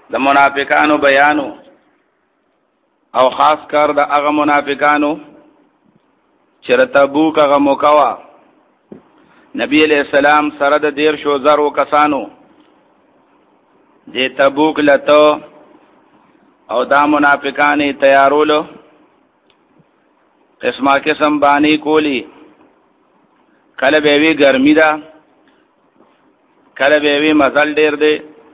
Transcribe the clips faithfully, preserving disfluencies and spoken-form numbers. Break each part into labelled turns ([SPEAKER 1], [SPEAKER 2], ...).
[SPEAKER 1] د منافقانو بیانو او خاص کر د هغه منافقانو چې تبوک هغه موکوا نبی علیہ السلام سره د دیر شو زرو کسانو د تبوک لته او دا منافقانی تیارولو قسمه قسم بانی کولی کله به وی ګرمي ده کله به وی مزل ډیر دی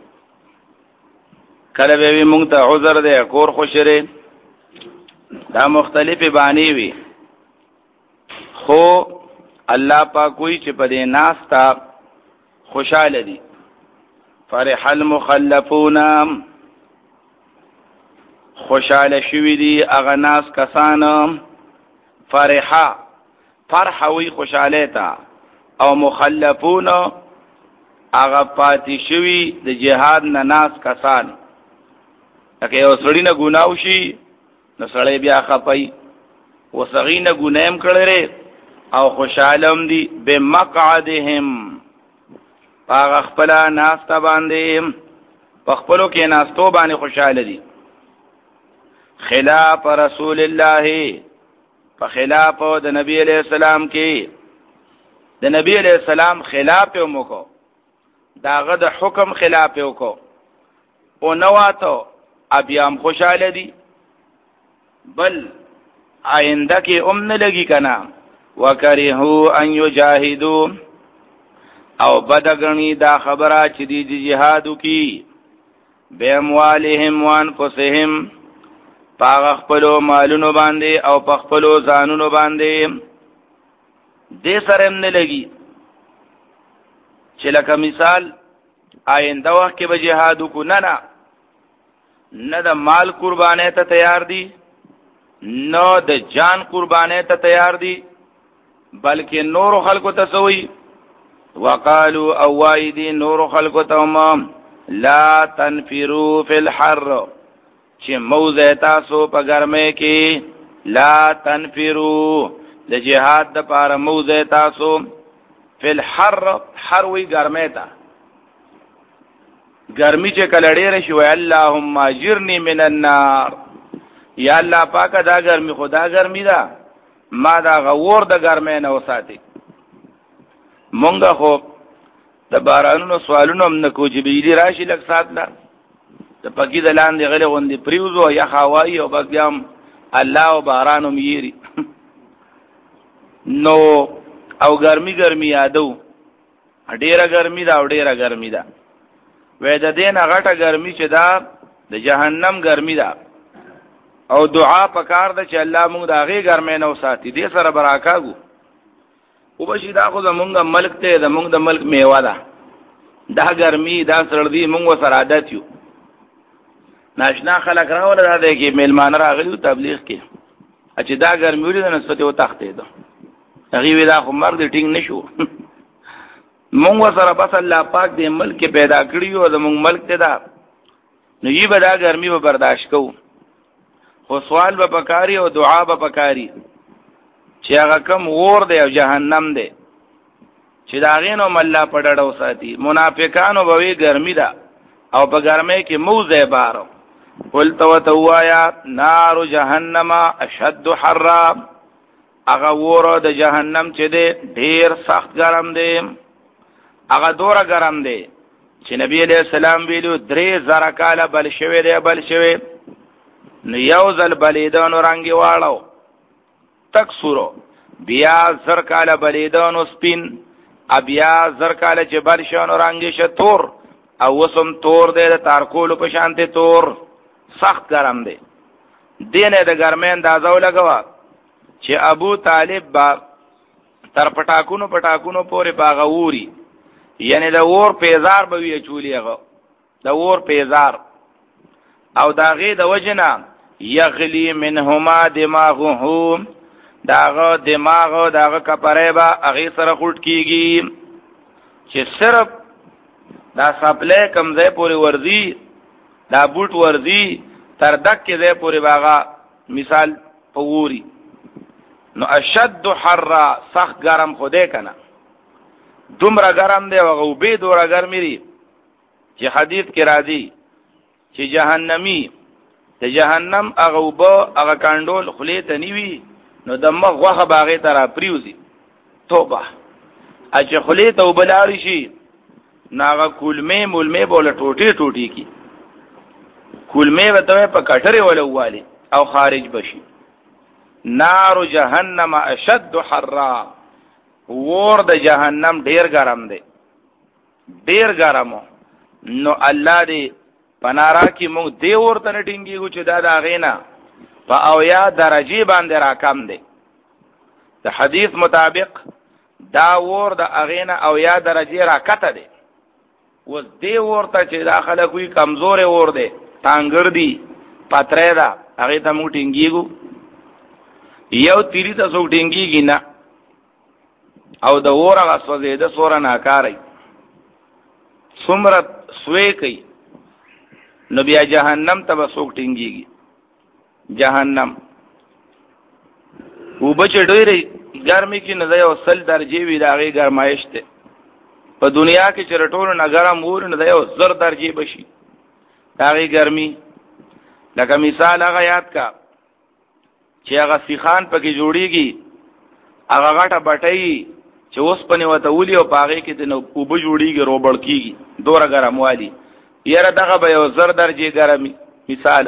[SPEAKER 1] کله به وی مونږ ته عذر دی کور خوشره دا مختلفه بانی وی خو الله پاک کوئی چې په دې ناس تا خوشاله دي فرح المخلفون خوشاله شوی دي اغه ناس کسان فرحا فرح وی خوشاله تا او مخلفون اغه پاتې شوی د جهاد نه ناس کسان اګه یو سړی نه ګناو شي نو سړی بیا خپای وسغی نه ګنایم کړي او خوشالم دي بمقعدهم پاغ خپل ناس ته باندې په خپلو کې ناستو باندې خوشاله دي خلاف رسول الله په خلاف د نبی علیہ السلام کې د نبی علیہ السلام خلاف وکړو داغه د حکم خلاف وکړو او نواتو ابيام خوشاله دي بل آینده کې ام نه لګي کنا وکرهو ان یجاهدوا او بدغنی دا خبره چې دی جهادو کی به اموالهم وانفسهم پاغ خپلو مالونو باندې او په خپلو ځانونو باندې دې سره هم نه لګي چې لکه مثال آینده وخت کې به جهادو کو نه نه نه د مال قربانه ته تیار دي نو د جان قربانه ته تیار دي بلکې نور خلکو ته سوي وقالو اوایدی نور خلکو ته هم لا تنفروا فی الحر چې موزه تاسو په ګرمه کې لا تنفروا د جهاد د پاره موزه تاسو فی الحر حر وی ګرمه تا ګرمي چې کله ډېر شي وای اللهم اجرنی من النار یا الله پاک دا ګرمي خدا ګرمي دا ما دا غور د ګرمه نه وساتي مونږه خو د بارانونو سوالونو هم نکو چې بجلی راشي لک سات لا د پکی د لاندې غلې غوندې پریوزو یا خوای او بس یم الله او بارانو میری نو او ګرمي ګرمي یادو ډېره ګرمي دا او ډېره ګرمي دا وې د دین غټه ګرمي چې دا د جهنم ګرمي دا او دعا پکار ده چې الله موږ دا غي ګرمه نه وساتي دې سره براکاګو او بشي دا خو زمونږ ملک ته زمونږ د ملک میوه ده دا ګرمي دا سردی موږ سره عادت یو ناشنا خلک راول دا دی کې میلمان راغلی تبلیغ کې چې دا ګرمي ولې د نسبت او تختې ده هغه وی دا خو مرګ ټینګ نشو موږ سره بس الله پاک دې ملک پیدا کړی او زمونږ ملک ته دا نو یی به دا ګرمي به برداشت کوو خو سوال به پکاري او دعا به پکاري چې هغه کم ور دی او جهنم دی چې دا غینو مله پډړو ساتي منافقانو به وی ګرمي ده او په ګرمۍ کې موزه بارو قلت وتوایا نار جهنم اشد حرا هغه ور د جهنم چې دی ډیر سخت ګرم دی هغه دوره ګرم دی چې نبی علیہ السلام ویلو درې زره کاله بل شوی دی بل شوی نو یو ځل بلیدانو رنگي واړو تک سورو بیا زر کاله بلیدانو سپین بیا زر کاله چې بل شانو رنگي شتور او وسم تور دی د تارکولو په شانته تور سخت ګرم دی دینه د ګرمۍ اندازو لګوا چې ابو طالب با تر پټاکونو پټاکونو پورې باغوري یعنی د ور پیزار به وی چولیغه د ور پیزار او داغه د وجنا یغلی منهما دماغهم داغه دماغ داغه کپره با هغه سره خټ کیږي چې صرف دا سپلې کمزې پوری ورزي دا بوت ورزي تر دک کې زې پوری باغا مثال پووري نو اشد حر سخت گرم خوده کنه دومره گرم دی او غوبې دوره ګرمي چې حدیث کې راځي چې جهنمی د جهنم هغه وبو هغه کاندول خلی ته نیوي نو د مغ غوخه باغې ته را پریوزي. توبه اچ خلی ته وبلاړ شي ناغه کولمې مولمې بوله ټوټي ټوټي کی کولمې وته په کټره ولا والی او خارج بشي. نار جهنم اشد حرا ور د جهنم ډیر ګرم دی ډیر ګرمو. نو الله دې پنارا کی مونږ دی ورته نټینګیږو چې دا دا غینا په او یا درجه باندې راکم دی. د حدیث مطابق دا ور د اغینا او یا درجه راکته دی. و دی ورته چې داخله کوئی کمزور ور دی تانګر دی پاتره دا هغه ته مونږ ټینګیږو یو تیری ته څو ټینګیږي نه او د ور هغه سوځي د سور نه کاری څومره سوې کوي نو بیا جهنم ته وسوک ټینګيږي. جهنم وبچ ډېرې ګرمي کې نه دی او سل درجه وی داغه ګرمایش ته په دنیا کې چرټول نه ګرم ور نه دی او زر درجه بشي داغه ګرمي. لکه مثال هغه یاد کا چې هغه سیخان پکې جوړیږي هغه غټه بټي چې اوس پنه وته ولي او پاغه کې د نو وب جوړیږي روبړ کیږي دوره ګرم والی یره دغه به یو زر درجه ګرمي مثال.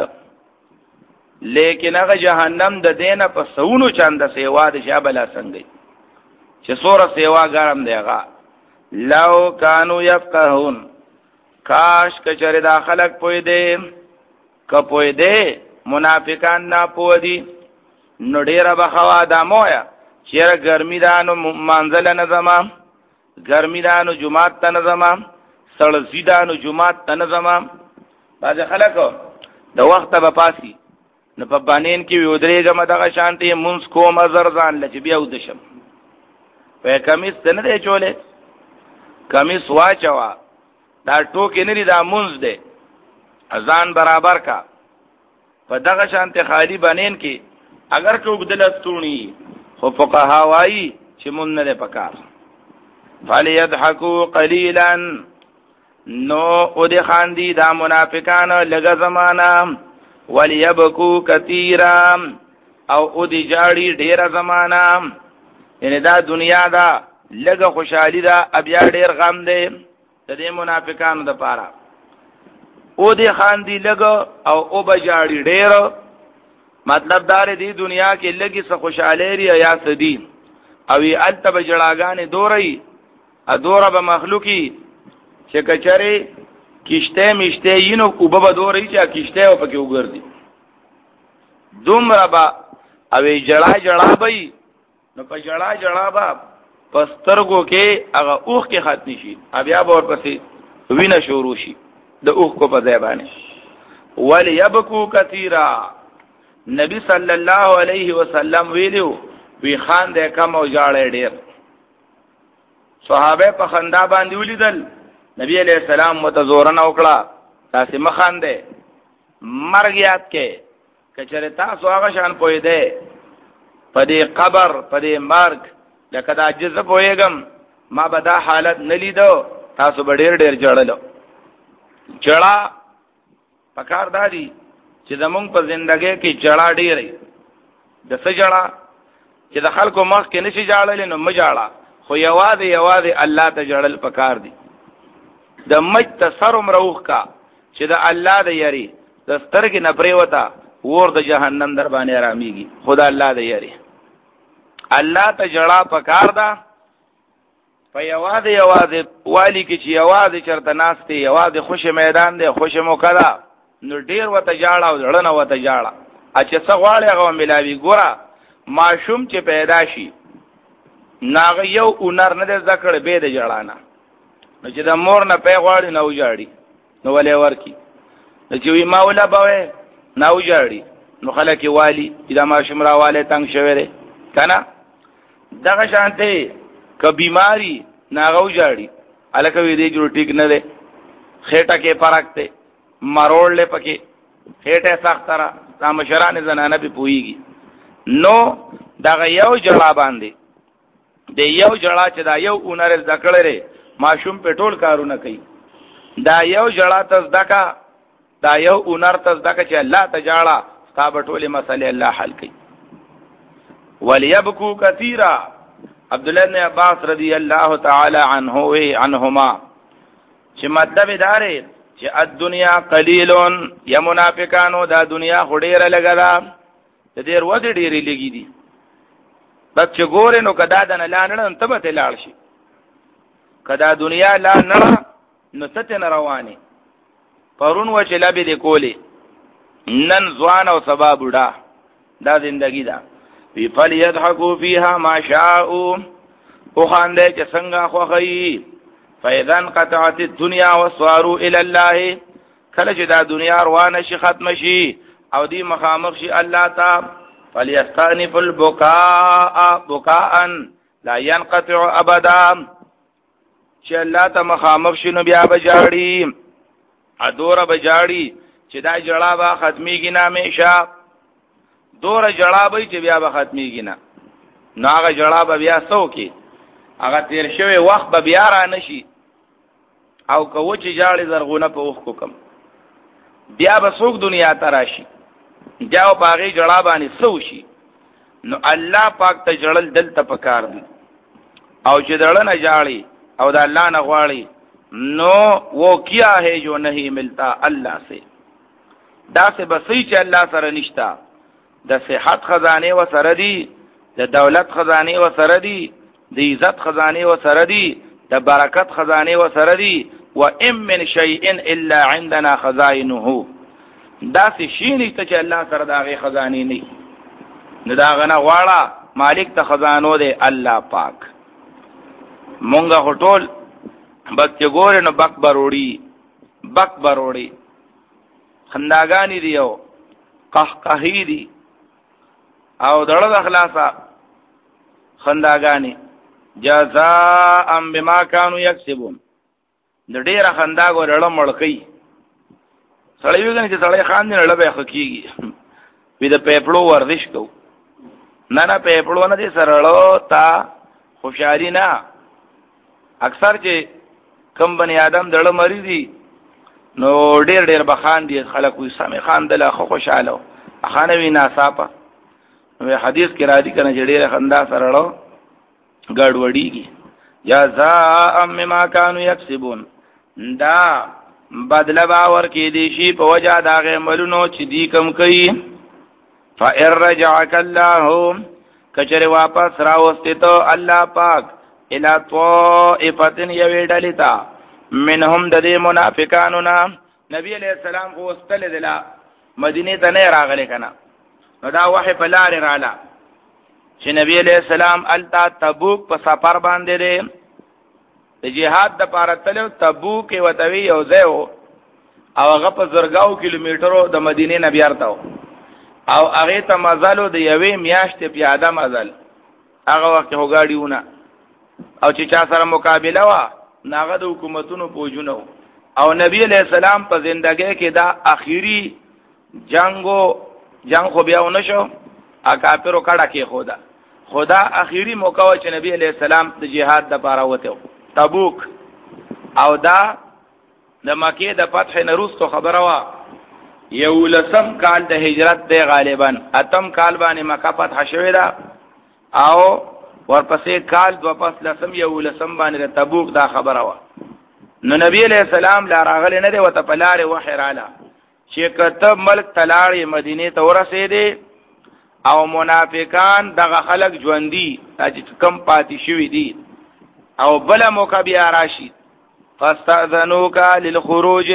[SPEAKER 1] لیکن هغه جهنم د دینه په سونو چاند سیوا د شابلا څنګه چې سوره سیوا ګرم دی هغه. لو کانوا یفقهون کاش کچره داخلك پوی دی ک پوی دی منافقان نه پوی دی نو ډیره بخوا دمویا چیرې ګرمي دانو منزل نه زما ګرمي دانو جمعات ته نه زما سړ زیدانو جمعات ته نه زما. باز خلکو د وخت به پاسي نه په بانین کې ودرېګم دغه شانتي مونږ کوم ازر ځان لچ بیا ودشم په کمیس نه دی چولې کمیس واچوا دا ټوکې نه دا مونږ دی اذان برابر کا په دغه شانتي خالی بانین کې اگر ټوک دلستونی خو فقها وایي چې مونږ نه پکار فلیضحکوا قلیلا نو او دی خاندی دا منافقان لگا زمانہ ولیبکو کثیرا او او دی جاڑی ډیر زمانہ یعنی دا دنیا دا لگا خوشحالی دا ابیا ډیر غم دی د دې منافقانو د پاره او دی خاندی لگا او او بجاڑی ډیر مطلب دار دی دنیا کې لګي څه خوشاله ری یا سدي او ی التب جړاګانې دوري ا دوره به مخلوقي چې کچره کشته مشته یینو کو به دوري چې کشته او پکې وګرځي دومره با او جړا جړا به نو په جړا جړا با پسترګو کې هغه اوخ کې ختم شي بیا به ورپسې وینه شروع شي د اوخ کو په ځای باندې ول یبکو کثیرا. نبی صلی الله علیه وسلم ویلو وی خان دې کم او جاړې ډېر صحابه په خندا باندې ولیدل نبی علیہ السلام متزورن وکړه تاسو مخان دې مرګ یاد کې کچره تاسو هغه شان پوي دې په دې قبر په دې مرګ لکه دا جزه پويګم ما به دا حالت نلیدو تاسو به ډېر ډېر جړلو. جړه پکار دادی چې زمونږ په زندګۍ کې جړه ډېرې د څه جړه چې د خلکو مخ کې نشي جاړل نو مجاړه خو یوازې یوازې الله ته جړل پکار دي. د مج تسرم روح کا چې د الله د یری د سترګې نه پرې وتا ور د جهنم در باندې آرامیږي. خدا الله د یری الله ته جړه پکار ده په یوازې یوازې والی کې چې یوازې چرته ناشته یوازې خوش میدان دی خوش موکلا نو ډیر وته جاړه او ځړنه وته جاړه اچھا څه غواړي هغه ملاوي ګوره ماشوم چې پیدا شي ناغه یو اونر نه د ذکر به د جړانه نو چې د مور نه پی غواړي نو جاړي نو ولې ورکی نو چې وی مولا به نو جاړي نو خلک والی دا ماشوم راواله تنگ شوی دی کنه دغه شانته ک بیماری ناغه جاړي الکه وی دی جوړ ټیک نه دی خېټه کې فرق دی مروړ له پکې خېټه سخت را دا مشران زنانه به پويږي نو دا یو جړا باندې د یو جړا چې دا یو اونر ذکر لري ماشوم په ټول کارونه کوي دا یو جړا ته ځکا دا یو اونر ته ځکه چې الله ته جاړه ستا به ټولې مسلې الله حل کوي. وليبكوا كثيرا. عبد الله بن عباس رضی الله تعالی عنه عنهما چې مطلب دارې چې الدنيا قليل، یا منافقانو دا دنیا خډیره لګلا د دې ورځ ډېری لګی دي. بس چې ګورې نو کدا د نه لانړ ته به لاړ شي، کدا دنیا لا نه نو ته نه رواني. پرون و چې لبې دې کولې، نن ځوان او سبا بوډا، دا زندگی ده. فی فلیضحکوا فیها ما شاءوا، او خانده چې څنګه خوښي. فاذا انقطعت الدنيا وصاروا الى الله، کله چې دا دنیا روانه شي ختم شي او دی مخامخ شي الله تا، فليستأنف البكاء بكاء لا ينقطع ابدا، چې الله ته مخامخ شي نو بیا بجاړي ادوره بجاړي چې دا جړا به ختميږي نه همیشه، دوره جړا به چې بیا به ختميږي نه. نو هغه جړا به بیا سو کې هغه تیر شوی وخت به بیا را نشي، او کو چې جاړي زرغونه په وخت کو کم بیا به څوک دنیا ته راشي، جاو پاغي جړا باندې سو شي. نو الله پاک ته جړل دل ته پکار دي، او چې دړل نه جاړي او دا الله نه غواړي نو وہ کیا ہے جو نہیں ملتا اللہ سے. دا سے بسی چې الله سره نشتا، د صحت خزانه و سره دی، د دولت خزانه و سره دی، د عزت خزانه و سره دی، د برکت خزانه و سره دی. و ام من شیء الا عندنا خزائنه. دا سه شی نشته چې الله سره داغه خزانه نه، نه دا غنه غواړه مالک ته خزانو دی الله پاک. مونږه هټول بس چې ګوره نو بک بروړي بک بروړي خنداګانی دی او قهقهی دی او دړه د اخلاصا خنداګانی جزاء بما كانوا يكسبون. د ډیره خندا ګورړه مړکې سړی وګني چې سړی خان نه لړبه حقيقي وی د پیپړو ورزش کو نه نه پیپړو نه دي سرړو تا خوشالي نه. اکثر چې کم بنی آدم دړه مری دي نو ډیر ډیر بخان دي خلک وي سمې خان دله خو خوشاله خانه وی ناصافه. نو حدیث کې را دي کنه چې ډیر خندا سرړو ګډ وډیږي. جزاء مما كانوا يكسبون. دا بدله باور کې دي شي په وجه دا عملونو چې دي کم کوي. فإن رجعك الله، کچره واپس راوستي ته الله پاک الى طائفتن یوی ډلیتا منهم د دې منافقانو نا. نبی علیہ السلام خو واستل دلا مدینه ته نه راغلی کنه، نو دا وحی په لار رااله چې نبی علیہ السلام التا تبوک په سفر باندې دی د جهاد د پاره تلو. تبوک وتوی یو ځای او هغه په زرګاو کیلومترو د مدینه نه بیارتاو، او هغه ته مزلو د یوې میاشتې پیاده مزل هغه وخت هو گاډیونه، او چې چا سره مقابله وا ناغه د حکومتونو پوجونو. او نبی علیہ السلام په زندګۍ کې دا اخیری جنگو جنگ خو بیا ونشو، ا کافرو کډه کې خدا خدا اخیری موقع چې نبی علیہ السلام د جهاد د پاره وته تبوک. او دا د مکه د فتح نروستو خبره وا یو لسم کال د هجرت دی، غالبا اتم کال باندې مکه فتح شوې ده، او ورپسې کال دو پس لسم یو لسم باندې د تبوک دا خبره وا. نو نبی علیہ السلام لا راغلی نه دی وته پلار وحی رااله چې کته ملک تلاړې مدینه ته ورسېده او منافقان دغه خلق ژوندۍ چې کم پاتې شوی دي او بل موقع بیا راشي. فاستاذنوک للخروج،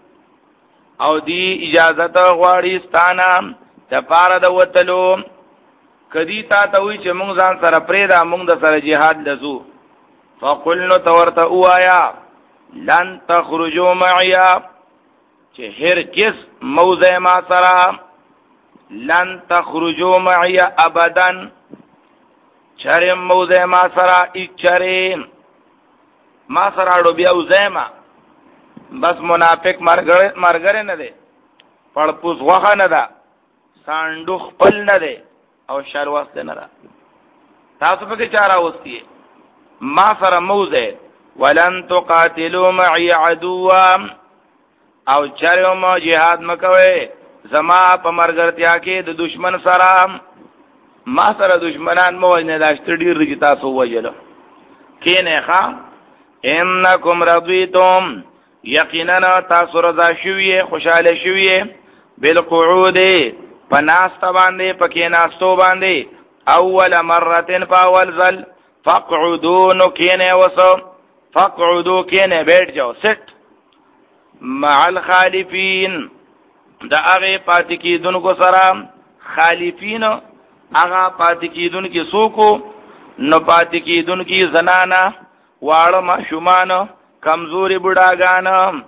[SPEAKER 1] او دی اجازت غواړي ستانه د پاره د وتلو. کدی تا ته وی چې مونږ ځان سره پرې دا مونږ د سره jihad لزو. فقلنا تورت اوایا لن تخرجوا معي، چې هرگز موضع ما سره لن تخرجوا معي ابدا، چرې موضع ما سره اچره ما سره اړو بیا وزما. بس منافق مرګره مرګره نه دی، پړپوس غوخه نه ده، ساندو خپل نه دی، او شر واسطه نه ده. تاسو په کې چاره وستي ما سره موضع ولن تقاتلوا معي عدوا، او چرېو مو jihad مکوي زما په مرګرتیا کې د دشمن سره ما سره دشمنان مو نه داشت ډیر دي تاسو وجلو کینه ښا انکم رضیتم یقینا تاسو رضا شوی خوشاله شوی بالقعود پناست باندې پکې ناستو باندې اول مرتين فاول ذل فقعدوا نکینه وسو فقعدوا کینه بیٹھ جاؤ سٹ مع الخالفین دا هغه پاتې کیدونکو سره خالفین هغه پاتې کیدونکو سوکو نو پاتې کیدونکو زنانا واړه ماشومان کمزوري بډاګان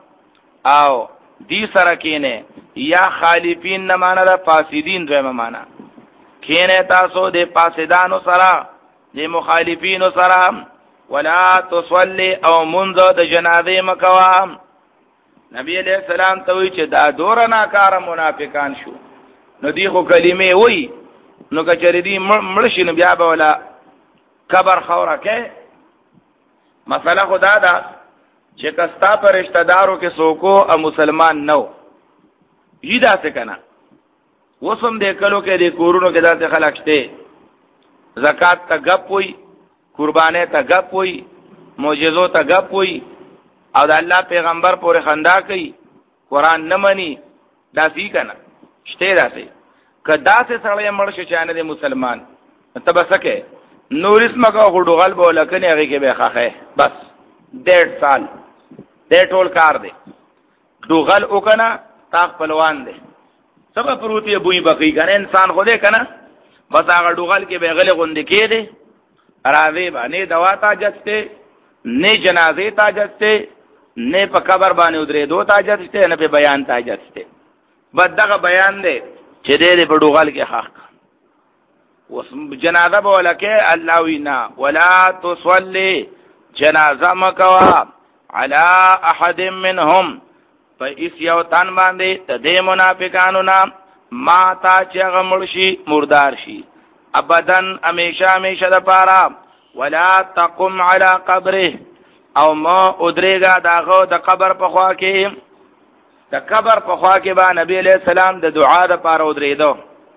[SPEAKER 1] او دی سره کینه یا خالفین نه معنا د فاسدین دویمه معنا کینه تاسو د فاسدانو سره د مخالفینو سره ولا تصلي او منذ د جنازه مکوا نبی علیہ السلام ته وی چې دا دور نه کار منافقان شو نو دی خو کلمې وای نو کچری دی مړ شي نو بیا به ولا قبر خوره کې مسله خدا دا چې کستا پر رشتہ دارو کې سوکو او مسلمان نو یدا څه کنه وسم دې کلو کې دې کورونو کې داسې خلک شته زکات ته غپ وي قربانه ته غپ وي معجزو ته غپ وي او د الله پیغمبر پورې خندا کوي قران نه مني داسې کنه شته داسې کدا څه سره مړ شي چانه دې مسلمان تبسکه نور اسمه کا غډوغل بوله کني هغه کې به خخه بس ډېر سال دې ټول کار دی دوغل وکنا تاخ پهلوان دی سبا پروتي بوئی بقي کنه انسان خو دې کنه بس هغه دوغل کې به غل غوندې کې دی راوي باندې دوا تا جسته نه جنازه تا جسته نه په قبر باندې ودرې دو تا جسته نه په بیان تا جسته بدغه بیان دی چې دې په دوغل کې حق وس جنازه بولکه الله وینا ولا تصلي جنازه مکوا على احد منهم فاس یو تن باندې د منافقانو نام ما تا چې غمړشي مردار شي ابدن همیشه همیشه د پاره ولا تقم على قبره او ما ادریګه داغه د قبر په خوا کې د قبر په خوا کې با نبی علیہ السلام د دعا د پاره ادریدو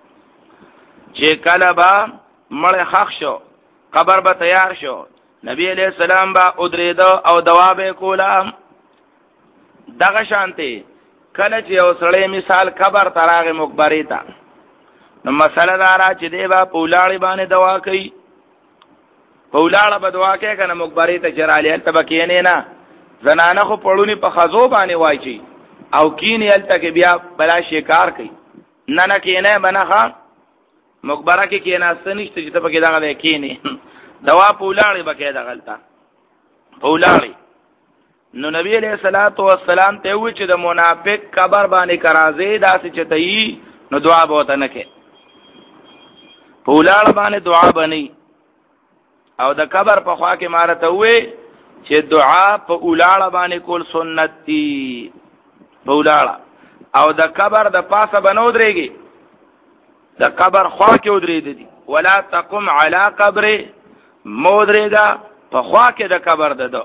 [SPEAKER 1] چې کله با مړ خخ شو قبر به تیار شو نبی علیہ السلام با ادریدو او دوا به کولا دغه شانته کله چې یو سړی مثال قبر تراغه مقبره تا نو مسله دارا چې دی با پولاړي باندې دوا کوي پولاړه به دوا کوي کنه مقبره ته چراله ته بکینه نه زنانه خو پړونی په خزو باندې وایي او کینې الته کې بیا بلا شکار کوي نه نه کینه بنخه مقبره کې کې ناست نشته چې ته پکې دغه نه کینې دوا پولاړي بکې دغلتا پولاړي نو نبی علیہ الصلوۃ والسلام ته وی چې د منافق قبر باندې کرازه داسې چتای نو دعا بوته نه کې پولاړ باندې دعا بني او د قبر په خوا کې مارته وی چې دعا په اولاړ باندې کول سنت دي پولاړ او د قبر د پاسه بنو درېږي د قبر خوا کې ودرې دي ولا تقم على قبر مودرېګا په خوا کې د قبر ده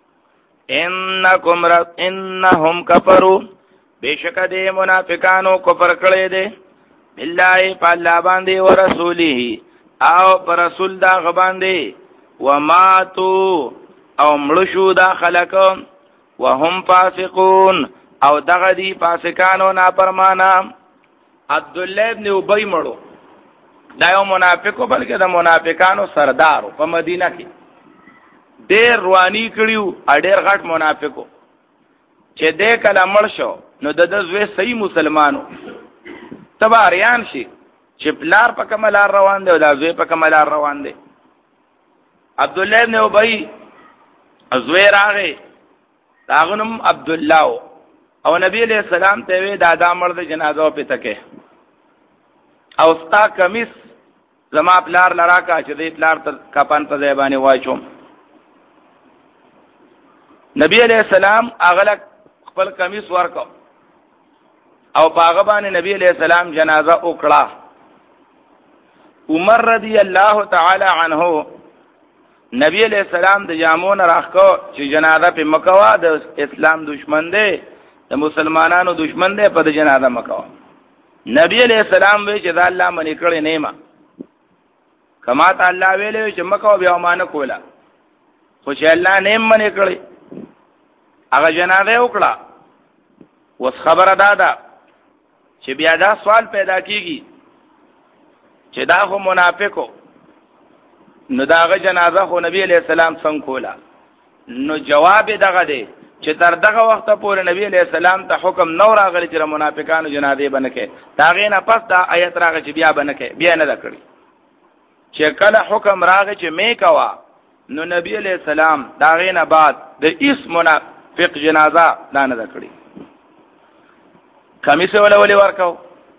[SPEAKER 1] انکم رب انهم کفروا بشک دې منافقانو کفر کړي دي بالله پالا باندې او رسوله او پر رسول دا غباندې وماتو او مړشو دا خلق وهم فاسقون او دغه دي فاسقانو نافرمانا عبد الله ابن ابي مړو دا یو منافقو بلکې د منافقانو سردارو په مدینه کې ډېر رواني کړیو اډېر غټ منافقو چې دې کله مړ شو نو د دزوی صحیح مسلمانو تباریان شي چې پلار په کملار روان دی او د زوی په کملار روان دی عبد الله ابن ابي زوی راغی داغنم عبد الله او نبی علیہ السلام ته وی دادا مړ د جنازه په تکه او ستا کمیس زما پلار لراکا چې دې پلار ته کپن په ځای واچوم نبی علیہ السلام اغلق خپل کمیس ورکو او باغ باندې نبی علیہ السلام جنازه وکړه عمر رضی الله تعالی عنہ نبی علیہ السلام د جامون راخو چې جنازه په مکوا د اسلام دشمن دی د مسلمانانو دشمن دی، په د جنازه مکو. نبی علیہ السلام وی چې دا الله منی کړی نیمه کما ته الله ویلې چې مکو بیا مان کولا، خو چې الله نیم منی کړی هغه جنازه وکړه. وس خبره دادا چې بیا دا سوال پیدا کیږي چې دا خو منافقو، نو داغه جنازه خو نبی علیہ السلام څنګه کولا؟ نو جواب دغه دی چې تر دغه وخت پورې نبی علیہ السلام ته حکم نو راغلی چې منافقانو جنازه بنکې. داغه نه پس دا آیت راغی چې بیا بنکې، بیا نه کړی. چې کله حکم راغی چې می کوا، نو نبی علیہ السلام داغه نه بعد د اس منافق جنازه نه نه کړی. کمیسه ولا ولي ورکاو؟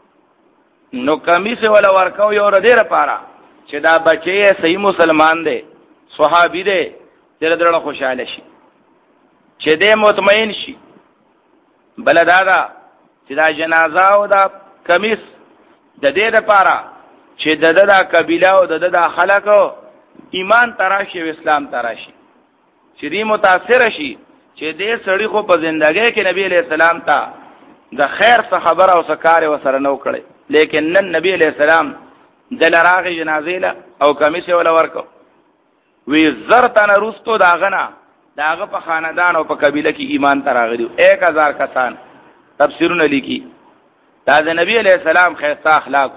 [SPEAKER 1] نو کمیسه ولا ورکاو یو ر دې لپاره چې دا بچي صحیح مسلمان دی، صحابي دی، چې درله خوشاله شي، چې دې مطمئن شي. بل دا دا چې دا جنازه او دا کمیس د دې لپاره چې د دغه قبيله او د دغه خلکو ایمان تراشي او اسلام تراشي، چې دې متاثر شي چې دې سړی خو په ژوندۍ کې نبی عليه السلام ته د خیر څخه خبر او سکار وسره نو کړي، لیکن نن نبی عليه السلام دل راغی جنازې له او کمیس ولا ورکو. وی زرتن رستو داغنا داغه په خاندان او په قبيله کې ایمان تراغلی ایک هزار کسان. تفسیرونه لیکي دا د نبی علیہ السلام خیسته اخلاقو.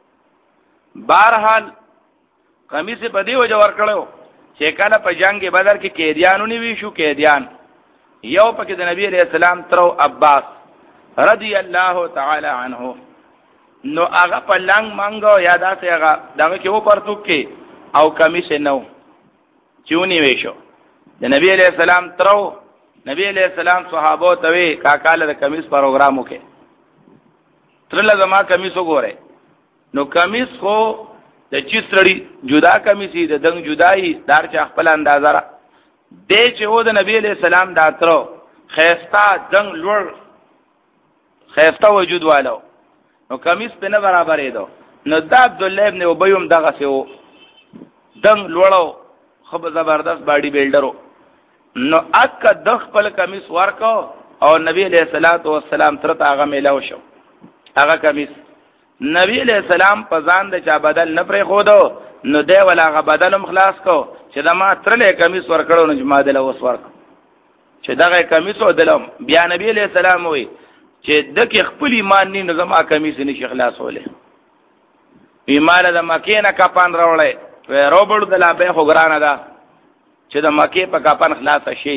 [SPEAKER 1] بهرحال قمیص په دی وجه ورکړو چې کله په جنگ بدر کې قیدیانو نیوي شو. قیدیان یو پکې د نبی علیہ السلام ترو عباس رضی الله تعالی عنه، نو هغه په لنګ مانګو یادا سه هغه دغه کې و پرتو کې او قمیص نو چونی ویشو. د نبی علیہ السلام ترو نبی علیہ السلام صحابو ته وی کاکاله د کمیس پروګرام وکي، ترله زما کمیس وګوره. نو کمیس خو د چیسړی جدا کمیسي د دنګ جدای دار چا خپل اندازه را دې چې و د نبی علیہ السلام دا ترو خيستا دنګ لور خيستا وجود والو، نو کمیس په نه برابرې دو. نو د عبد الله ابن ابي دغه سه دنګ لورو خو زبردست باډي بلډرو. نو اک د خپل کمیس ورکو او نبی علیہ الصلوۃ والسلام تر ته هغه میلاو شو. هغه کمیس نبی علیہ السلام په ځان د چا بدل نه پرې خودو، نو دی ولا هغه بدل مخلاص کو چې د ما ترلې کمیس ورکړو نو جما دل اوس ورکو چې دغه کمیس ودلم. بیا نبی علیہ السلام وی چې دغه خپل ایمان نه نظم کمیس نشي خلاص ولې. ایمان د مکه نه کپان راولې و روبړو د لا به خو ګرانه ده چې د مکه په کپن خلاص شي.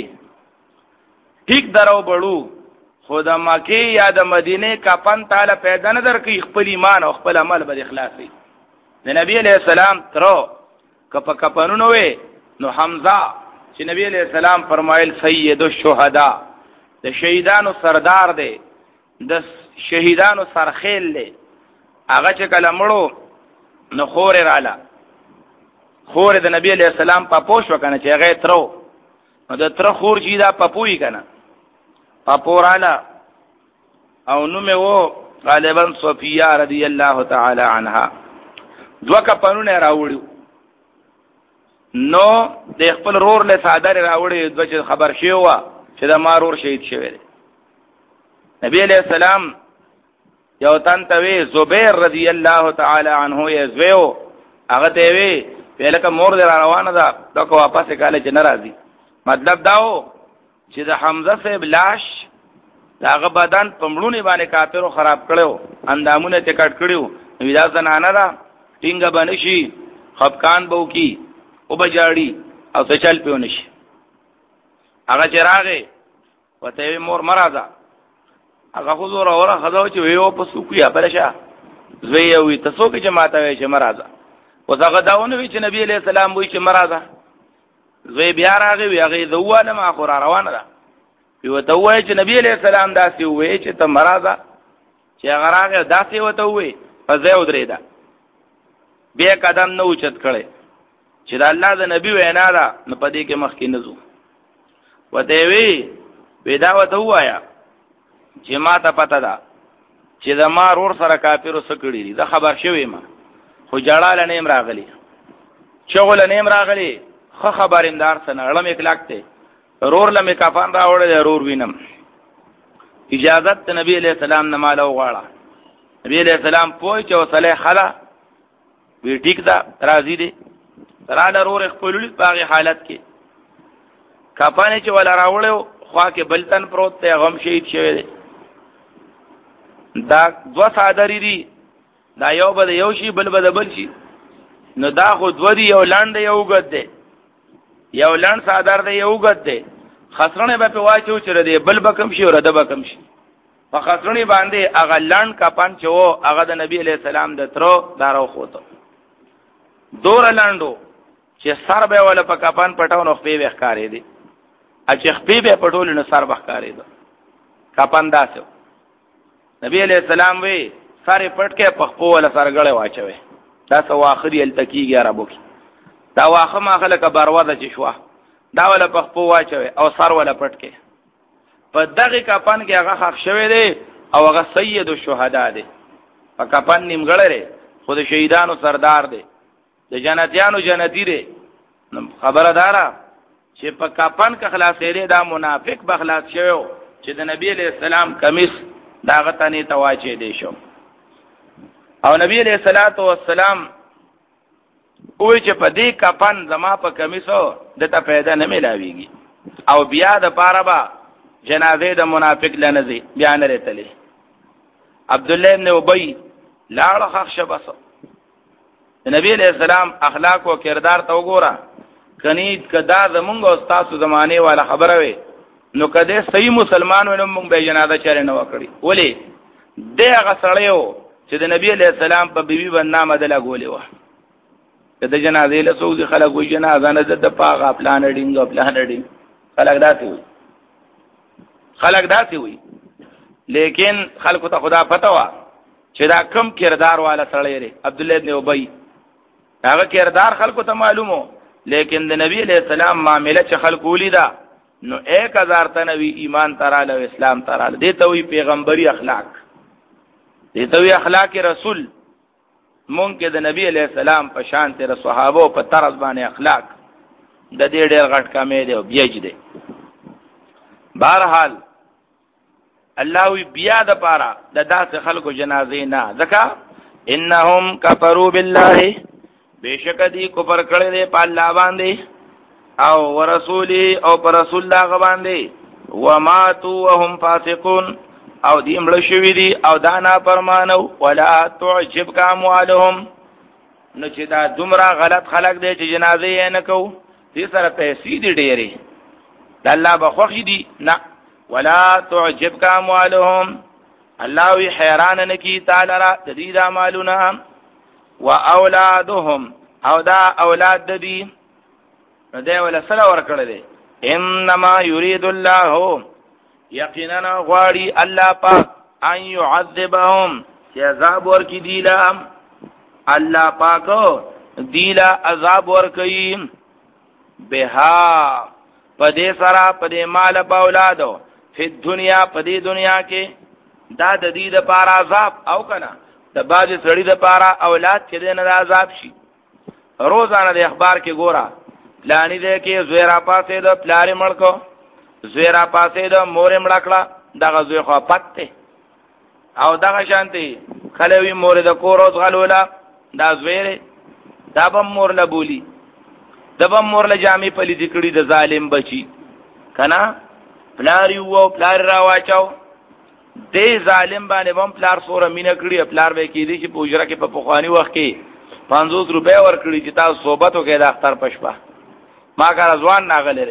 [SPEAKER 1] ټیک درو بړو خو د مکه یا د مدینه کپن تعالی پیدا نه درکې، خپل ایمان او خپل عمل به اخلاصي. د نبی علیہ السلام ترو کپ کپنونو وې نو حمزه چې نبی علیہ السلام فرمایل سید الشهدا د شهیدانو سردار دی، د شهیدانو سرخیل دی. هغه چې کله مړو نو خور رااله خور د نبی علیہ السلام په پوښ وکنه چې هغه ترو نو د تر خور چې دا پپوي کنه پپوراله او نو مې وو غالبا صفیه رضی الله تعالی عنها دوه کپنونه راوړو. نو د خپل رور له صادر راوړي د چې خبر شي وا چې دا مارور شهید شوی دی. نبی علیہ السلام یو تن ته زبیر رضی الله تعالی عنه یې زویو هغه ته وی پهلکه مور در روانه ده دغه واپس کاله چې ناراضي. مطلب داو چې د حمزه صاحب لاش داغه بدن پمړونی باندې کافرو خراب کړو، اندامونه ته کټ کړو. نو دا زنانه ده ټینګه باندې شي خپکان بو کی او بجاړي او څه چل پیو نشي. هغه چراغه وته مور مرزا هغه حضور اوره خداو چې ویو په سوکیا بلشه زوی وي تاسو کې جماعته وي چې مرزا وزغه داونه وی چې نبی علیہ السلام وی چې مرزا زوی بیا راغی وی هغه دوانه ما خور روانه ده. یو ته وای چې نبی علیہ السلام داسې وی چې ته مرزا چې هغه راغی داسې وته وی په ځای ودرېدا بیا قدم نو چت کړي چې د الله د نبی وینا ده نو پدې کې مخ کې نزو وته وی ودا وته وایا چې ما ته پته ده چې د ما رور سره کافرو سکړي دي. دا خبر شوی ما خو جړاله نیم راغلی چغله نیم راغلی خو خبریندار سره اړم اخلاق ته رور لمه کفن راوړل رور وینم اجازت نبی علیہ السلام نه مال وغواړه. نبی علیہ السلام پوه چې وصله خلا وی ټیک دا راضی دی را لرور خپلولی باغی حالت کې کپانه چې ولا راوړو خوا کې بلتن پروت ته غم شهید شوی دی. دا دو صادری دی دا یو بده یو شی بل بده بل شي نو دا خو دو دی یو لاند یو غد دی یو لاند صادر دی یو غد دی خسرونه به په واچو چر دی بل بکم شي ورده بکم شي په خسرونه باندې اغه لاند کپان چې وو هغه د نبی علی السلام د ترو دارو خوته دور لاندو چې سر به ولا په کپان پټاو نو په وښکارې دي چې خپې به پټول نو سر وښکارې دي کپان داسو نبی علیہ السلام وی سارے پټ کې پخپو ولا سرګړې واچوي دا سو اخري التکیږي عربو کې دا واخه ماخله کا بارواده چې شوا دا ولا پخپو واچوي او سر ولا پټ کې په دغه کپان کې هغه حق شوی دی او هغه سید الشهدا دی په کپان نیمګړې خود شهیدانو سردار دی د جنتیانو جنتی دی خبره دارا چې په کپان کې خلاصې دا منافق بخلاص شوی چې د نبی علیہ السلام کمیس دا غتنی تواچې دی شو او نبی علیہ الصلوۃ والسلام وای چې په دې کپن زما په کمیسو دته پیدا نه ملاويږي او بیا د پاره با جنازه د منافق لنزي بیان رتلی عبد الله ابن ابي لاړ خخشه بس نبی علیہ السلام اخلاق او کردار تو ګورا کني کدا زمونږ استاد زمانه والا خبره وي نو کده صحیح مسلمان ونو موږ به جنازه چره نه وکړي ولی دغه سړیو چې د نبی علیہ السلام په بیبي باندې نامه د لګولې و کده جنازه له سوزي خلک وي جنازه نه د پاغه پلان ډینګ پلان ډینګ خلک داسې وي خلک داسې وي لیکن خلکو ته خدا پته وا چې دا کم کردار والا سړی دی عبد الله ابن ابي هغه کردار خلکو ته معلومو لیکن د نبی علیہ السلام معاملې چې خلکو لیدا نو ایک ہزار تنوی ایمان تراله او اسلام تراله دته وی پیغمبري اخلاق دته وی اخلاق رسول مونږ کې د نبی علیہ السلام په شان تر صحابه په طرز باندې اخلاق د دې ډېر غټ کمې دی او بیج دی. بهرحال الله وی بیا د پاره د داسې خلکو جنازې نه ځکه انهم کفروا بالله بشک دی کفر کړي دی په الله باندې او ورسولی او پر رسول الله غباندې وماتوا وهم فاسقون او دی مړ شوی دي او دانا فرمانو ولا تعجبك اموالهم نو چې دا دومره غلط خلق دی چې جنازه یې نه کو دې سره پیسې دي ډېری د الله بخوخي دي نه ولا تعجبك اموالهم الله وی حیران نه کی تعالی را د دې اعمالونه واولادهم او دا اولاد دي نو دی ولا سره ور کړل دي انما يريد الله یقینا غواړي الله پاک ان يعذبهم چې عذاب ورکی دیلا الله پاک دیلا عذاب ورکی بها پدې سره پدې مال په اولادو په دنیا پدې دنیا کې دا د دې لپاره عذاب او کنه د باج سړی لپاره اولاد چې نه عذاب شي روزانه د اخبار کې ګورا لانی دې کې زویرا پاسې د پلار مړکو زویرا پاسې د مور مړکړه دغه زوی خو پته او دغه شانتي خلوی مور د کوروز غلولا دا زویره دا به مور له بولی دا به مور له جامې پلي ذکرې د ظالم بچي کنا پلار یو پلار را واچاو دې ظالم باندې هم پلار سوره مینه کړی پلار به کې دي چې پوجرا کې په پخوانی وخت کې پنځوس روپے ور کړی چې تاسو صحبت وکړه د اختر پښپا ما کار ځوان ناغلره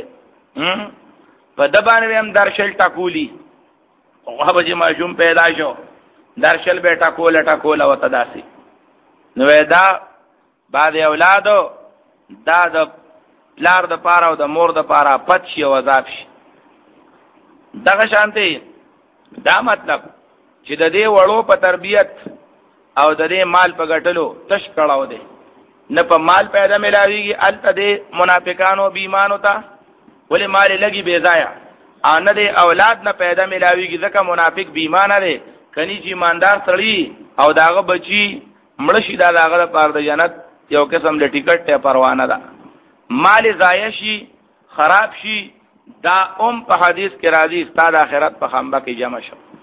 [SPEAKER 1] په د باندې هم درشل ټکولی او هغه چې ماشوم پیدا شو درشل به ټکول ټکول او تداسي نو دا بعد اولادو دا د پلار د پاره او د مور د پاره پد شي او عذاب شي دغه شانتي دا مطلب چې د دې وړو په تربيت او د دې مال په ګټلو تش کړهو دي نه په مال پیدا ملاويږي الته دې منافقانو بیمانو ته ولې مال لګي بے ضایع ان دې اولاد نه پیدا ملاويږي ځکه منافق بیمانه دي کني چې ایماندار سړی او داغه بچي مړ شي دا داغه لپاره د جنت یو قسم د ټیکټ ته پروانه ده مال ضایع شي خراب شي دا ام په حدیث کې راځي استاد اخرت په خامبه کې جمع شو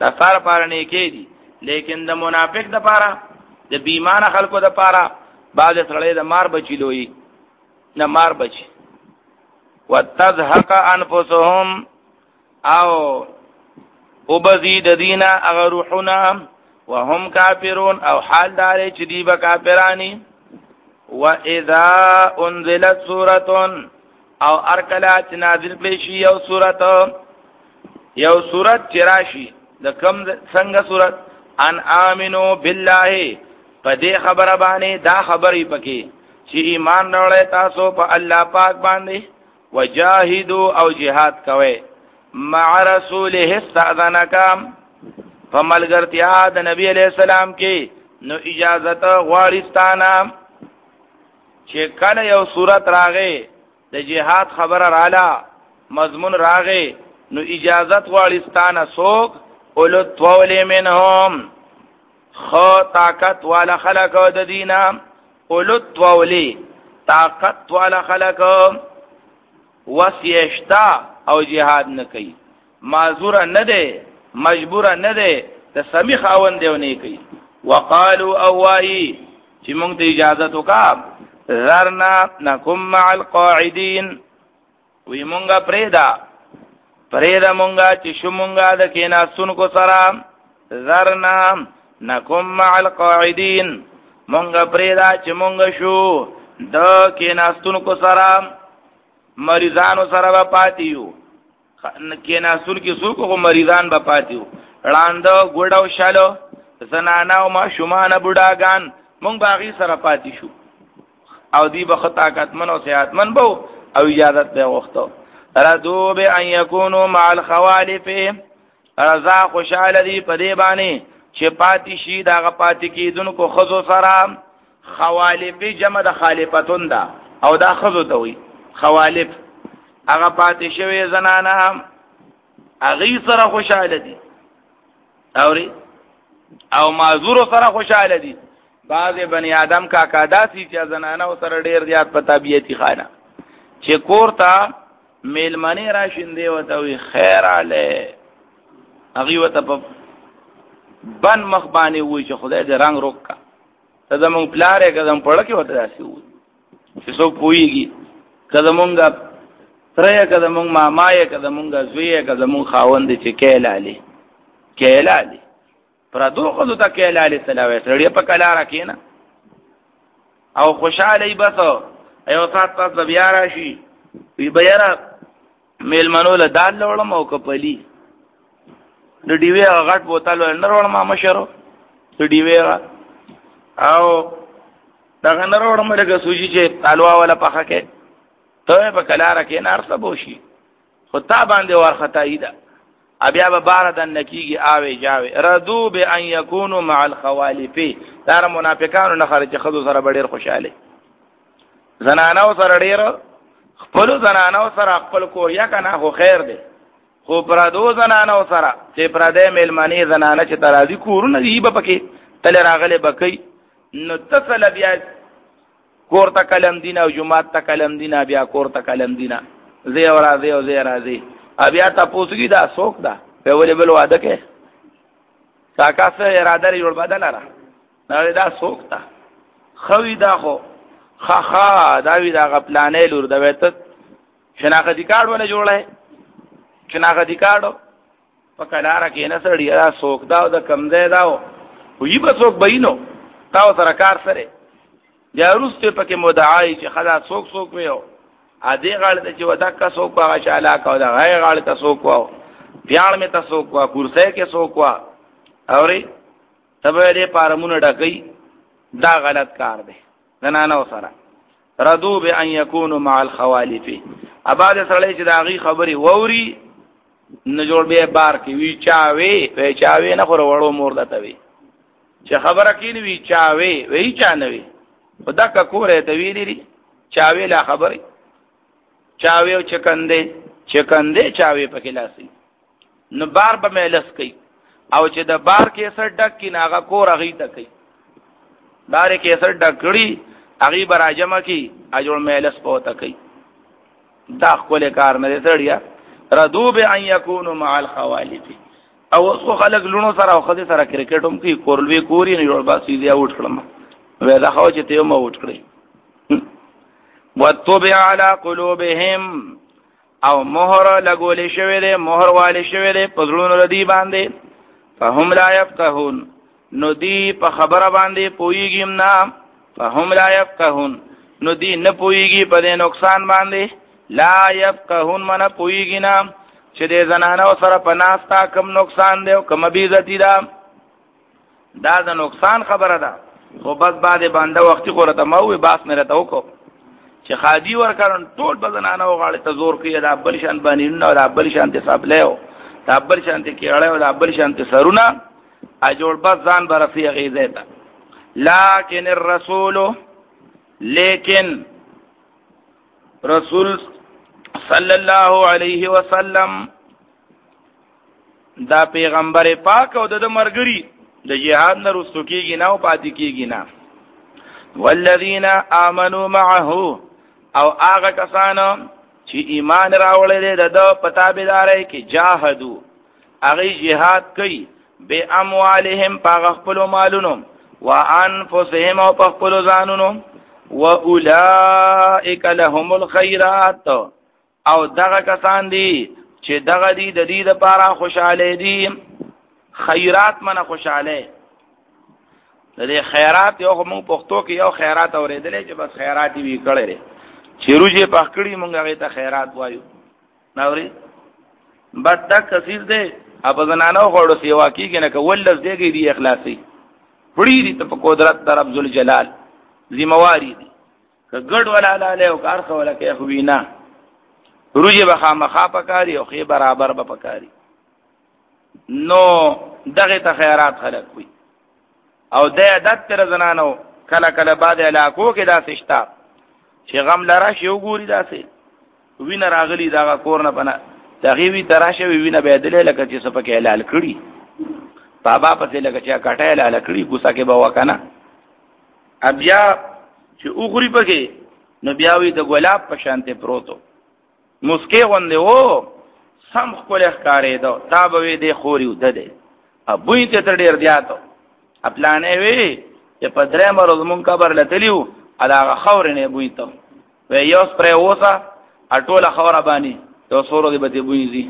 [SPEAKER 1] دا سار پاره نه کېدی لیکن د منافق د پاره د بیمانه خلکو د پاره بعد سړی د مار بچی لوی نه مار بچی وتذهق انفسهم او وبزيد دينا اغروحنا وهم كافرون او حال دار چې دی به کافرانی واذا انزلت سوره او ارکلات نازل بشي یو سوره یو سوره چراشی د کم څنګه سوره ان امنو بالله پدې خبره باندې دا خبرې پکې چې ایمان راوړی تاسو په الله پاک باندې وجاهدوا او جهاد کوي مع رسوله استاذنک فملګرتیا د نبی علیہ السلام کې نو اجازت غواړستانه چې کله یو صورت راغې د جهاد خبره رااله مضمون راغې نو اجازت غواړستانه سوق اولو طول منهم خو طاقت والا خلق د دینه اولو طول طاقت والا خلق وسیشتا او جهاد نه کوي معذور نه ده مجبور نه ده ته سمی خاوند دیو نه کوي وقالو اوای چې موږ ته اجازه وکا زرنا نکم مع القاعدين وی مونږه پرېدا پرېدا مونږه چې شو مونږه د کینا سن کو سره زرنا نکم مع القاعدين مونږه پرېدا چې مونږ شو د کینا سن کو سره مریضانو سره با پاتیو کینا سن کې سو کو مریضان با پاتیو وړاندو ګډاو شالو زنانا او ما شومان بډاګان مونږ باغی سره پاتې شو او دی به طاقت من او صحت من بو او اجازت به وختو ردو به ان یکونو مع الخوالف رضا خوشاله دی په دی باندې چې پاتې شي دا پاتې کیدونکو خزو سره خوالف جمع د خالفتون دا او دا خزو ته وي خوالف هغه پاتې شوی زنانه هغه سره خوشاله دي اوري او معذور سره خوشاله دي بعض بنی آدم کا کاداسی چې زنانه سره ډیر زیات په طبيعتي خانه چې کورتا میلمنه را شیندې وته وي خیر علی هغه وته په بن مخ باندې وای چې خدای دې رنگ روکا ته زمون پلارې کدم پړ کې وته راسي وي چې څو پويږي کدمونګه ترې کدمونګ مامای کدمونګه زوی کدمون خاوند چې کېلاله کېلاله پر دو خذو تا کېلاله سلاوي سړی په کلا راکینا او خوشاله بس ایو سات تاسو بیا راشي وی بیا میلمنو له دال لولم او کپلی د ډیوی غټ بوتل نرول ما مشرو د ډیوی او دا نرول مرګه سوجي چې الوا ولا پخه کې ته په کلاره کې نار سبوشي خو تا باندې ورخته ده بیا به بار د نکیږي آوي جاوي ردو به ان يكونوا مع الخوالف دا منافقانو نه خرج خذو سره ډېر خوشاله زنانو سره ډېر خپل زنانو سره خپل کو یا کنه خو خیر ده خو پر دو زنانو سره چې پر دې ملمنی زنانه چې ترازی کورونه دی به پکې تل راغله بکې نو تصل بیا کور ته کلم دین او جمعات ته کلم دین بیا کور ته کلم دین زی او راځي او زی راځي بیا تاسو کې دا څوک دا په ولې بل واده کې ساکاسه اراده لري ور بدل را نه دا څوک تا خوي دا خو خا خا دا وی دا غپلانې لور دا وته شناختی کارت ولا جوړه شناختی کارت په کلاره کې نه سړی دا څوک دا د کمزې دا وي به څوک بینو تاسو سره کار سره جاروسته پکې مدعای چې خدا څوک څوک ویو ا دې غاړه ته چې ودا کا څوک هغه شاله کا دا غي غاړه ته څوک واو پیاړ می ته څوک وا کورسه کې څوک وا اوري تبه دې پارمونه ډکې دا غلط کار دی زنانه سره ردو به ان يكونوا مع الخوالف اباد سره چې دا غي خبري ووري نه جوړ به بار کې وی چاوي وی چاوي نه خور وړو مور دته وی چې خبره کین وی چاوي وی چا نه وی خدا کا کوره ته وی لري چاوي لا خبره چاوي او چکندې چکندې چاوي په کلاسي نو بار به ملس کوي او چې د بار کې سر ډک کی ناغه کور اغي ته کوي بار کې سر ډکړي اغي براجمه کی اجور ملس پوته کوي دا خپل کار نه سړیا ردو به ان يكونوا مع الخوالف او اوس خلک لونو سره او خدي سره کرکټ هم کوي کورلوي کوري نه جوړ باسي دی اوټ کړم وې دا خو چې ته مو اوټ کړی وَطُبِعَ عَلَى قُلُوبِهِمْ او مهر لګولې شوی دی مهر والي شوی دی په زړونو ردی باندې فهم لا يفقهون نو دی په خبره باندې پويږي نه فهم لا يفقهون نو دی نه پويږي په دې نقصان باندې لا يفقهون من پويږي نه چې دې زنانه سره پناستا کم نقصان دی او کم بیزتی دا دا د نقصان خبره ده خو بس بعد باندې وختي قرته مو باس نه رته وکړو چې خادي ورکړن ټول بزنانه وغاړي ته زور کوي دا بل شان باندې نو دا بل شان ته حساب لیو دا بل شان ته کېړیو دا بل شان ته سرونه ا جوړ بس ځان برسي غیزه تا لکن الرسول لیکن رسول صلی الله علیه وسلم دا پیغمبر پاک او د مرګري د جهاد نه رسو کېږي نه او پاتې کېږي نه والذین آمنوا معه او هغه کسانو چې ایمان راوړل دي د پتابداري کې جاهدوا هغه jihad کوي به اموالهم په خپل مالونو وانفسهم او په خپل ځانونو واولئک لهم الخيرات او دغه کسان دي چې دغه دي د دې لپاره خوشاله دي خیرات منه خوشاله د دې خیرات یو موږ پښتو کې یو خیرات اورېدلې چې بس خیرات وی کړي چې روزه پخکړی مونږ هغه ته خیرات وایو ناوري بد تک کثیر دې اب زنانو غوړو سیوا کیږي نه کول لز دیږي دی اخلاصي پړی دي ته په قدرت در عبد الجلال ذمہواری دي ګډ ولا لاله او کار خوله کې خو وینا روزه بخا مخا پکاري او خې برابر به پکاري نو دغه ته خیرات خلق وي او د عادت تر زنانو کله کله بعد علاقو کې دا سشتا چې غم لرا شی وګوري داسې وینه راغلی دا کور نه پنه تغیوی تراشه وینه بدله لکه چې سپکه حلال کړي بابا پته لکه چې کټه حلال کړي ګوسه کې بوا کنه بیا چې وګوري پکې نو بیا وی د ګلاب په شانته پروتو مسکه غونډه وو سم خپل ښکارې دو تا به دې خوري ودده ابوې ته تر ډیر دیاتو خپلانه وی چې په درې مرز مونږ قبر لتلیو علاغه خور نه بوې ته و یو سپر وسه اټوله خوره باندې تو سورو دې به بوې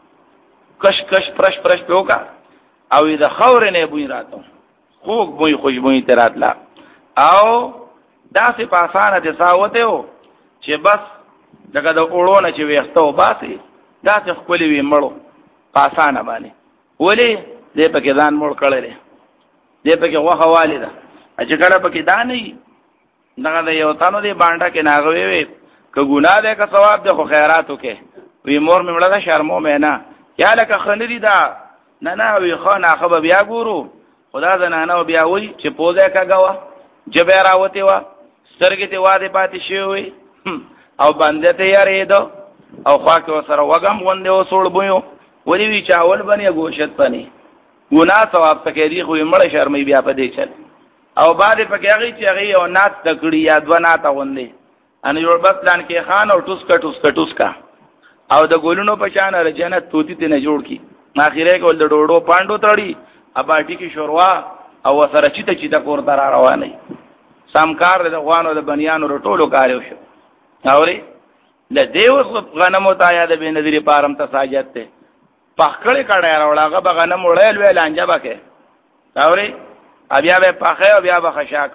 [SPEAKER 1] کش کش پرش پرش پیوکا او د خور نه بوې راتو خوږ بوې خوشبوې تراتلا او داسې په اسانه ته ساوته و چې بس دغه د اورونه چې وېختو باسي داسې خپل وی مړو په اسانه باندې ولی دې پکې ځان مړ کړل دې پکې غوخه والده چې کله پکې دانې دغه د یو تانو دی باندې کې ناغوي وي که ګناه ده که ثواب ده خو خیراتو کې وی مور مې مړه ده شرمو مې نه یا لکه خندري دا نه نه وی خو نه خو بیا ګورو خدا زنانه بیا وی چې پوزه کاګوا جبه راوته وا سترګې ته واده پاتې شوی او باندې ته یریدو او خوا کې سره وګم غونډه وسول بویو ولې وی چاول باندې گوشت پني ګناه ثواب تکری خو مړه شرمې بیا په دې چل او بعد پکې هغه چې هغه او نات تکړی یا دو نات غوندې ان یو بس پلان کې خان او ټوس کا ټوس کا ټوس کا او د ګولونو په شان رجنت توتی ته نه جوړ کی اخیره کې ول د ډوډو پاندو تړي اباټی کې شوروا او سره چیته چیته کور تر روانه سامکار د غوانو د بنیانو رټولو کار وشو اوري ل دیو غنمو تا یاد به نظر پارم ته ساجت ته پخکړې کړه راوړاغه به غنم وړل ویل انجا بکه اوري بیا به پخه او بیا به خشاک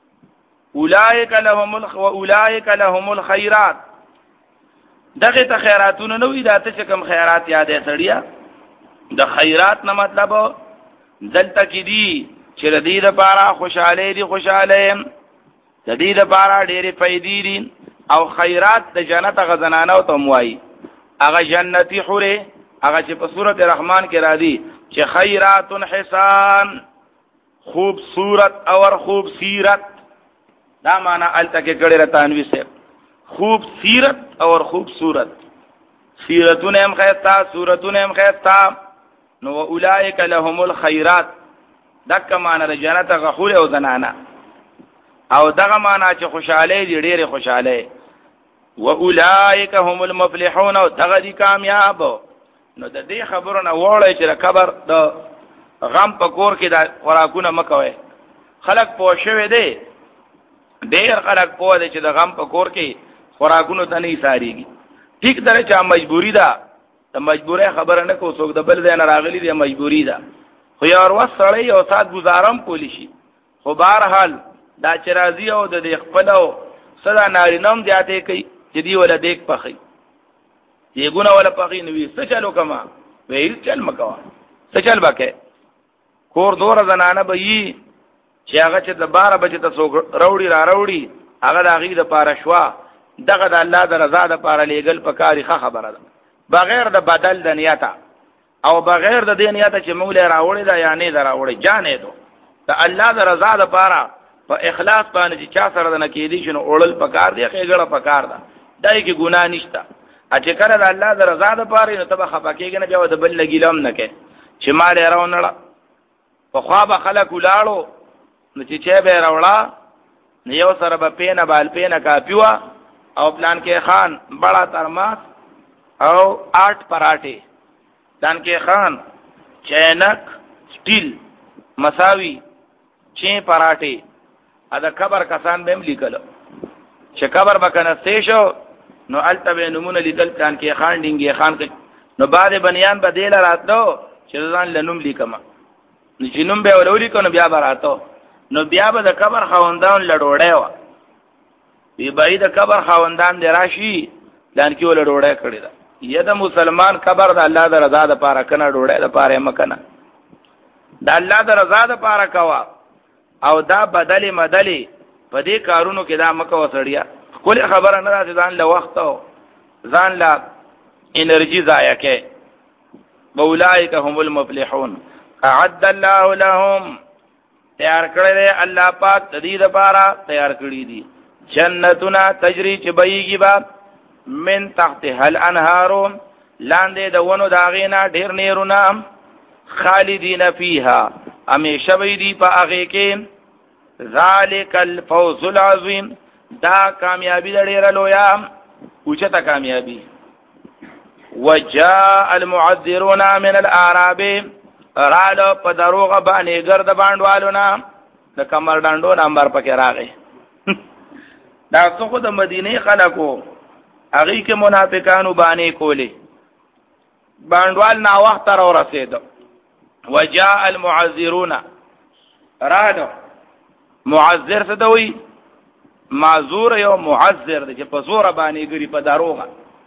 [SPEAKER 1] اولائک لهم الخ و اولائک لهم الخيرات دغه ته خیراتونه نو ایداته چې کوم خیرات یادې سړیا د خیرات نه مطلب دلته کې دي چې د دې لپاره خوشاله دي خوشاله د دې لپاره ډېرې فائدې دي او خیرات د جنت غزنانه او تموای هغه جنتی حوره هغه چې په سورته رحمان کې را دي چې خیرات حسان خوبصورت اور خوب سیرت دا معنا الته کې کړه رتانوي سے خوب سیرت اور خوبصورت سیرتونه هم خیرتا صورتونه هم خیرتا نو اولائک لهم الخيرات دک معنا د جنت غخول او زنانه او دغه معنا چې خوشاله دي ډېر خوشاله و اولائک هم المفلحون او دغه دي کامیاب نو د دې خبرو نه وړي چې قبر د غم په کور کې د خوراکونه مکوي خلک پوه شوي دي ډېر خلک پوه دي چې د غم په کور کې خوراکونو ته نه ساريږي ټیک درې چا مجبوری ده د مجبورۍ خبره نه کو څوک د بل ځای نه راغلي دي مجبوری ده خو یو ور وسړی او سات گزارم کولی شي خو بهر حال دا چې راضي او د خپلو صدا نارینم دیاته کوي چې دی ولا دیک پخې یګونه ولا پخې نوې څه چلو کما ویل چل مکوا څه چل بکې کور دور زنانه به یي چې هغه چې د بارہ بجې ته څوک راوړي را راوړي هغه د هغې دپاره شوه دغه د الله د رضا دپاره لیږل په کاري ښه خبره ده بغیر د بدل د نیته او بغیر د دې نیته چې موږ له راوړې ده یا نه ده راوړې جانې دو د الله د رضا دپاره په اخلاص باندې چې چا سره د نه کېدي شي نو اوړل په کار دی ښېګړه په کار ده دای کې ګناه نشته چې کله د الله د رضا دپاره نو ته به خفه کېږې نه بیا د بل نه ګیله هم نه کوې چې ما ډې راونړه پخوا به خلک ولاړو نو چې چای به یې راوړه نو یو سره به پینه بالپینه کاپي وه او پلان کې خان بڑا ترماس او آټ پراټې پلان کې خان چینک سټیل مساوي چین پراټې ا د قبر کسان به هم لیکلو چې قبر به کنستی شو نو هلته به نومونه لیکل پلان کې خان ډینګې خان نو بعد بنیان به دې له راتلو چې ځان له نوم لیکمه نو چې نوم به ولو لیکو نو بیا به راتلو نو بیا به د قبر خاوندان له ډوډۍ وه وی بای د قبر خاوندان دی راشي پلان کې ول ډوډۍ کړې ده یا د مسلمان قبر د الله د رضا د پاره کنه ډوډۍ د پاره مکنه د الله د رضا د پاره کوا او دا بدلی مدلی په دې کارونو کې دا مکه وسړیا خپل خبره نه راځي ځان له وخت او ځان له انرژي ضایع کې اولئک هم المفلحون اعد الله لهم تیار کړل الله پاک د دې لپاره تیار کړی دي جنتنا تجری چې بېږي با من تحت هل انهارو لاندې د ونو داغینا ډیر نیرونه خالدین فیها همیشه وي دی په هغه کې ذالک الفوز العظیم دا کامیابی ډیره لویا اوچته کامیابی وجاء المعذرون من الاعراب رالو په دروغه باندې ګرد باندوالونه د کمر ډانډو نمبر پکې راغی دا څوک د مدینه خلکو هغه کې منافقانو باندې کولې باندوال نا وخت را ورسېد وجاء المعذرون رالو معذر څه دوی معذور یو معذر چې په زور باندې ګری په دروغه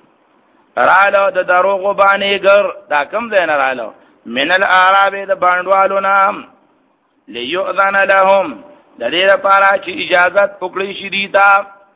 [SPEAKER 1] رالو د دروغ باندې ګر دا کم ځای نه رالو من الاعراب د باندوالو نام ليؤذن لهم د دې لپاره چې اجازه وکړي شي دیتا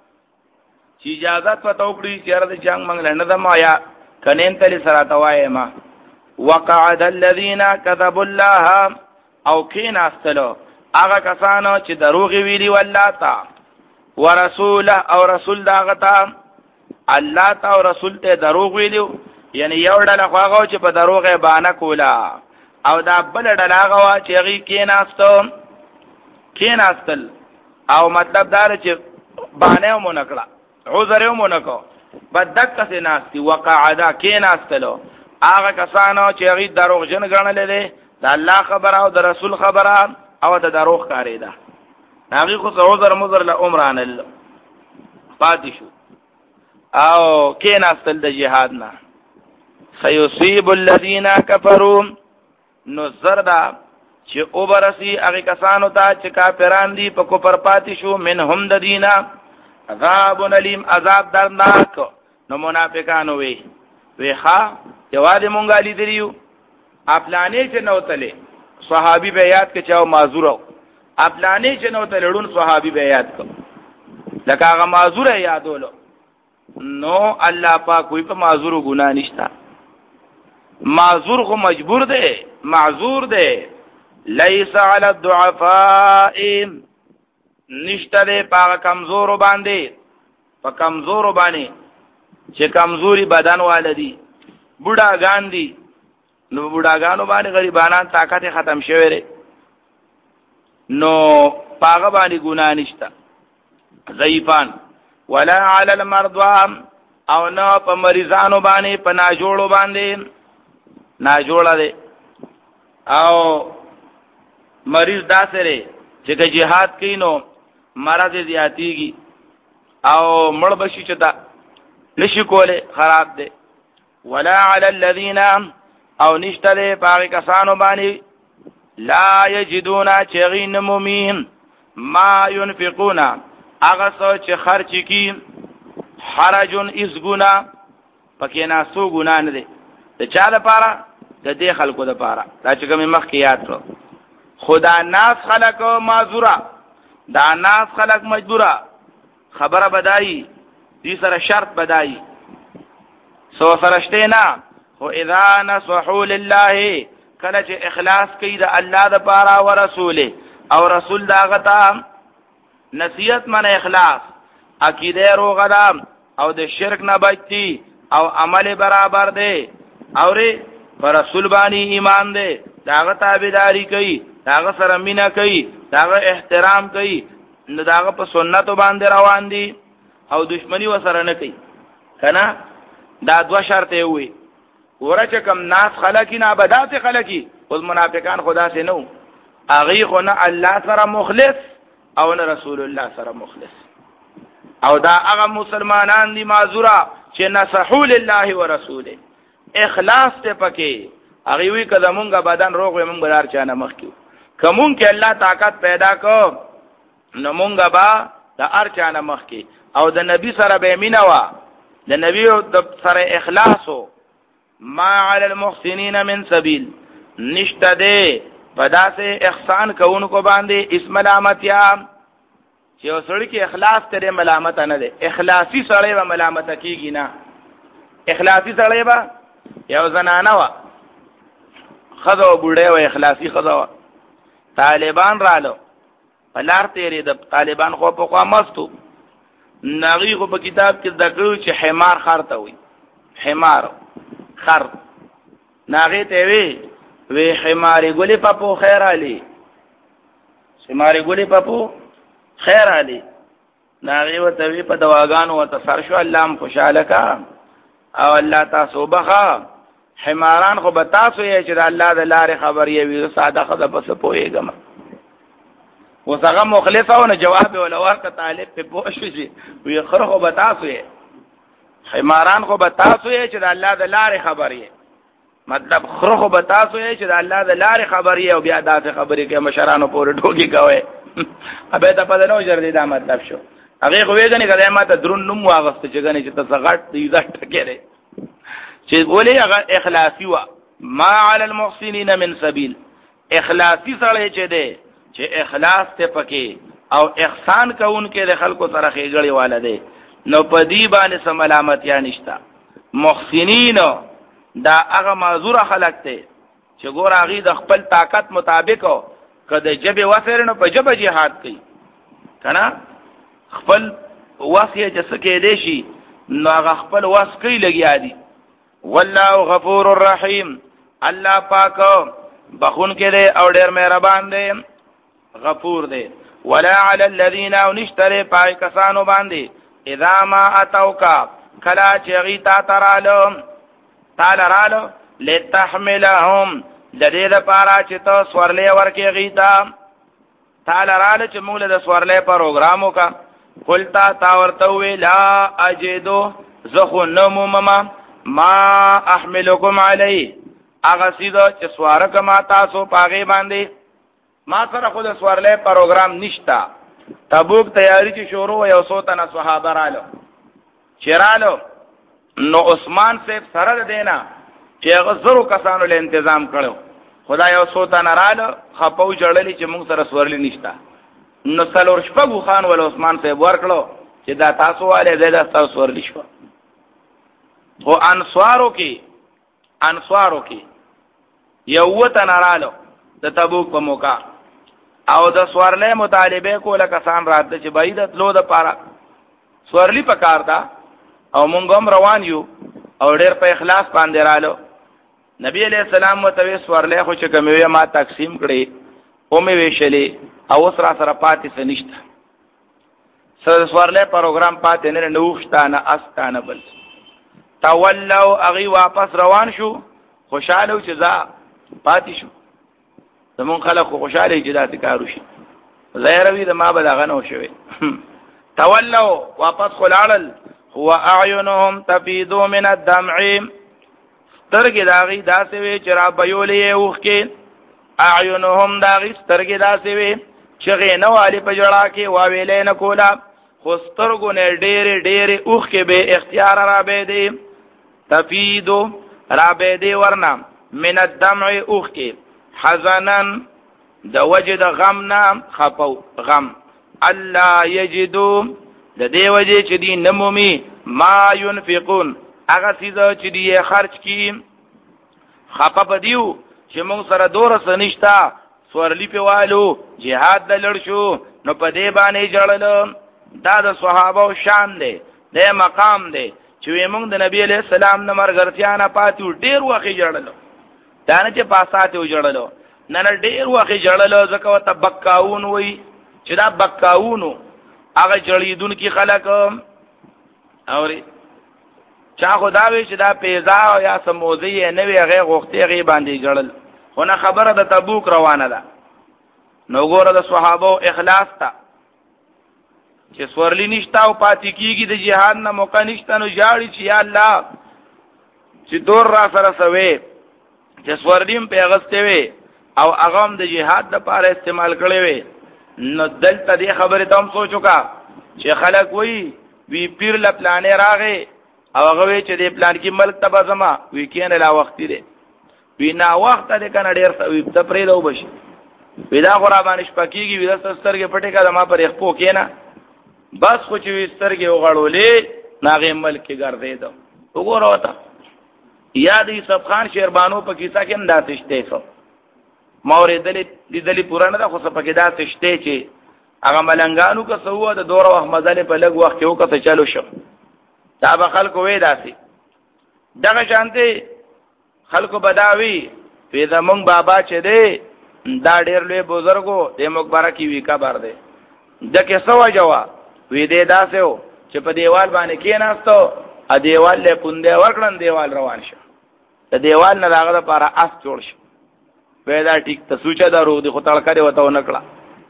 [SPEAKER 1] چې اجازه پته وکړي چې ارده جنگ منګل نه دما یا کنين تل سره توای ما وقعد الذين كذبوا الله او کین استلو هغه کسانو چې دروغ ویلي والله تا ورسوله او رسول داغه تا الله تا او رسول ته دروغ ویلو یعنی یو ډله خواغو چې په دروغه باندې کولا او دا بل ډله هغه چې هغه کین استو کین استل او مطلب دار چې باندې مونکړه عذر یې مونکو بدک څه ناشتي وقعدا کین استلو هغه کسانو چې هغه دروغ جن غنل دي د الله خبره او د رسول خبره او د دروغ کاری ده هغه خو عذر مزر له عمران ال پادشو او کین استل د جهاد نه سيصيب الذين كفروا نذر دا چې اوبرسي هغه کسانو ته چې کافران دي په کوپر پاتې شو منهم د دینا عذاب الیم عذاب درناک نو منافقانو وی وی ښا جواد مونږه لیدلیو خپلانې چې نو تله صحابي به یاد کې چاو معذورو خپلانې چې نو تله ډون صحابي به یاد کو لکه هغه معذور یادولو نو الله پاک کوئی په معذورو ګناه نشتا معذور خو مجبور دی معذور دی لیس علی الضعفاء نشته په کمزور باندې په کمزور باندې چې کمزوري بدن والدي بوډاګان دي نو بوډاګانو باندې غریبانان طاقت ختم شوی لري نو پاغه باندې ګناه نشته ضعیفان ولا علی المرضى او نو په مریضانو باندې په ناجوړو باندې نا جوړه ده او مریض دا سره چې که jihad کینو مرض زیاتیږي او مړ بشي چې دا نشي کوله خراب ده. ولا علی الذین او نشتله باغ کسانو باندې لا یجدون چغین مومین ما ينفقون هغه څه چې خرچ کی حرجن اس ګنا پکې نه سو ګنا نه دي د چا لپاره د دې خلکو لپاره دا چې کوم مخ کې یاد کړو. خدا ناس خلق معذورا دا ناس خلق مجبورا خبره بدایي دې سره شرط بدایي سو سرشته نه خو اذا نصحوا لله کله چې اخلاص کوي د الله د پاره او رسوله او رسول دا غتا نصیحت من اخلاص عقیده روغدام او د شرک نه بچي او عمل برابر دی او ری پر رسول باندې ایمان دی داغه تابعداري کوي داغه سره مینا کوي داغه احترام کوي نو داغه په سنت باندې روان دي او دشمنی وسره نه کوي کنه دا دوا شرط وي ورچ کم ناس خلقی نه بدات خلقی اوس منافقان خدا سے نو اغي خو نه الله سره مخلص او نه رسول الله سره مخلص او دا هغه مسلمانان دي معذورا چې نصحوا لله ورسوله اخلاص ته پکې هغه وی کله مونږه بدن روغ وي مونږ بلار چانه مخ کیو کوم کې الله طاقت پیدا کو نو مونږه با د ار چانه مخ کی او د نبی سره به مینوا د نبی سره اخلاصو ما علی المحسنین من سبیل نشته ده پدا سے احسان کوونکو باندې اسم ملامتیا چې وسړی کې اخلاص ترې ملامت نه ده اخلاصي سره به ملامت کیږي نه اخلاصي سره به یو زنانه وا خذو بوډه و اخلاصي خذو طالبان رالو بلار تیرې د طالبان خو په خوا مستو نغی خو په کتاب کې ذکر چې حمار خر ته وي حمار خر ناغه ته وی وی حماری ګلی پپو خیر علی حماری ګلی پپو خیر علی ناغه وته وی په دواګانو وته سر شو الله م خوشاله کا او الله تاسو بخا حماران خو به تاسو یې چې الله د لارې خبر یې وی ساده خدا پس پويګم وسغه مخلص او نه جواب ولا ورته طالب په پوښ شي وی خر خو به تاسو یې حماران خو به تاسو یې چې د الله د لارې خبر یې مطلب خر خو به تاسو یې چې د الله د لارې خبر یې او بیا داسې خبرې کې مشرانو پورې ټوکی کوي ابه ته پد نو جر دې دا مطلب شو هغه خو ویګنی کله ما ته درون نوم واغست چې غني چې ته غټ دې زټ کړي چې ولې هغه اخلاصي وا ما علی المحسنین من سبیل اخلاصي سره چې دې چې اخلاص ته پکې او احسان کوونکې د خلکو سره خېګړې والده نو پدی باندې سم علامت یا نشتا محسنین دا هغه معذور خلق ته چې ګور هغه د خپل طاقت مطابق کده جبه وسره نو په جبه jihad کوي کنه خپل واسیه چې سکه دی شي نو هغه خپل واس کوي لګیا دي والله غفور الرحیم الله پاک بخون کې دی او ډېر مهربان دی غفور دی ولا علی الذین نشتری پای کسانو باندې اذا ما اتوکا کلا چغی تا ترالو تعالی رالو لتحملهم د دې لپاره چې تو سورلې ورکې غیتا تعالی رالو چې موږ له سورلې پروګرامو کا قلتا تا ورته ویلا اجدو زخو نمو مما ما احملکم علی اغه سیدو چې سوار کما تاسو پاغه باندې ما سره خود سوارلې پروګرام نشتا تبوک تیاری چې شروع یو څو تنه صحابه رالو چرالو نو عثمان صاحب سره دینا چې غزرو کسانو له تنظیم کړو خدای یو څو تنه رالو خپو جړلې چې موږ سره سوارلې نشتا نو څلور شپږو خان ول عثمان صاحب ورکړو چې دا تاسو والے زیاده تاسو سوارلې شو خو انصارو کې انصارو کې یو وته رالو د تبوک په موقع او د سوارلې مطالبه کوله کسان راته چې بعیدت لو د پاره سوارلی په کار دا او مونږ هم روان یو او ډېر په اخلاص باندې رالو نبی علیہ السلام متوي سوارلې خو چې کومه ما تقسیم کړي او مې ویشلې او سره سره پاتې سنشت سره سوارلې پروګرام پاتې نه نوښتانه استانه بل تولوا اغي واپس روان شو خوشاله چې ځا پاتې شو زمون خلک خوشاله چې داسې کارو شي زیروی د ما بلغه نو شوي تولوا واپس خلال هو اعینهم تفیض من الدمع سترګې داغي داسې وي چې را بيولې اوخکې اعینهم داغي سترګې داسې وي چې غنه والی په جړه کې واویلې نه کولا خو سترګو نه ډېرې ډېرې اوخکې به اختیار را به دي تفیض را به دي ورنه من الدمع اوخکې حزنن د وجد غم نام خپو غم الله یجدو د دې وجه چې دی نمومي ما ينفقون هغه څه چې دی خرج کی خپه بدیو چې موږ سره دور سنشتا سورلی په والو jihad د لړ شو نو په دې باندې جړل دا د صحابه شان دی د مقام دی چې موږ د نبی علیہ السلام د مرګرتیا نه پاتو ډیر وخت جړل دا نه چې پاساته جړل نه نه ډیر وخت جړل ځکه وت بکاون وای چې دا بکاونو هغه جړیدون کی خلک اوري چا خدا وی چې دا پیزا یا سموزی نه وی هغه غوختي غي باندې جړل خو نه خبره د تبوک روانه ده نو ګوره د صحابه اخلاص تا چې سورلی نشتا او پاتې کیږي د جهاد نه موقع نشته نو جاړي چې یا الله چې دور را سره سوي چې سورلیم پیغسته وي او اغام د جهاد لپاره استعمال کړي وي نو دلته دې خبره ته هم سوچو کا چې خلک وی وی پیر ل پلانې راغې او هغه چې دې پلان کې ملک تبا زما وی کین لا وخت دې وی نا وخت دې کنه ډېر ته پرې لو بشي ودا قربان شپکیږي ودا سترګې پټې کا ما پر خپو کینا بس خو چې سترګې وغړولې ناغه ملک کې ګرځې دو وګوره وتا یاد یوسف خان شیربانو په کیسه کې انداسې شته سو مورې دلی دلی پرانه ده خو څه پکې دا شته چې هغه ملنګانو که سوه د دوره وخت مزله په لګ وخت کې وکړه چالو شو دا به خلکو وې داسي دغه شانته خلکو بداوي په زمونږ بابا چې دی دا ډېر لوی بزرګو د مقبره کې وی کبر دی دکه سو جوا وی دې داسو چې په دیوال باندې کېناستو ا دیوال له پوندې ورکړن دیوال روان شو د دیوال نه راغله لپاره اس جوړ شو پیدا ټیک ته سوچا درو دي خو تړکړې وته نکړه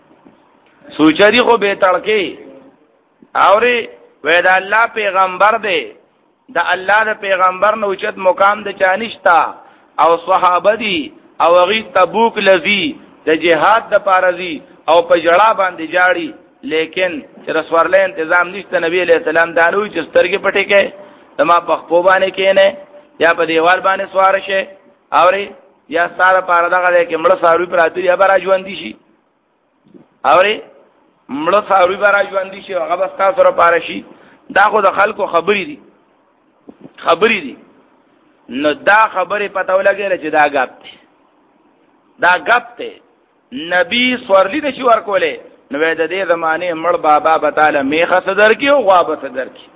[SPEAKER 1] سوچا دي خو به تړکې اوري وې دا الله پیغمبر دی دا الله د پیغمبر نو اوچت مقام د چانشتا او صحابه دي او غي تبوک لذي د جهاد د پارزي او په جړه باندې جاړي لیکن چې رسورله تنظیم نشته نبی عليه السلام دانوي چې سترګې پټې کې تما په خپو باندې کېنه یا په دیوال باندې سوار شي اوري یا ساره پاره دغه کې مړ ساروي پراتی یا برا ژوند دي شي اوري مړ ساروي برا ژوند دي شي هغه بس تاسو سره پاره شي دا خو د خلکو خبرې دي خبرې دي نو دا خبرې پته ولګي چې دا غاب دي دا غاب ته نبی سورلی د شي ورکولې نو د دې زمانه مړ بابا بتاله میخه صدر کی او غوابه صدر کی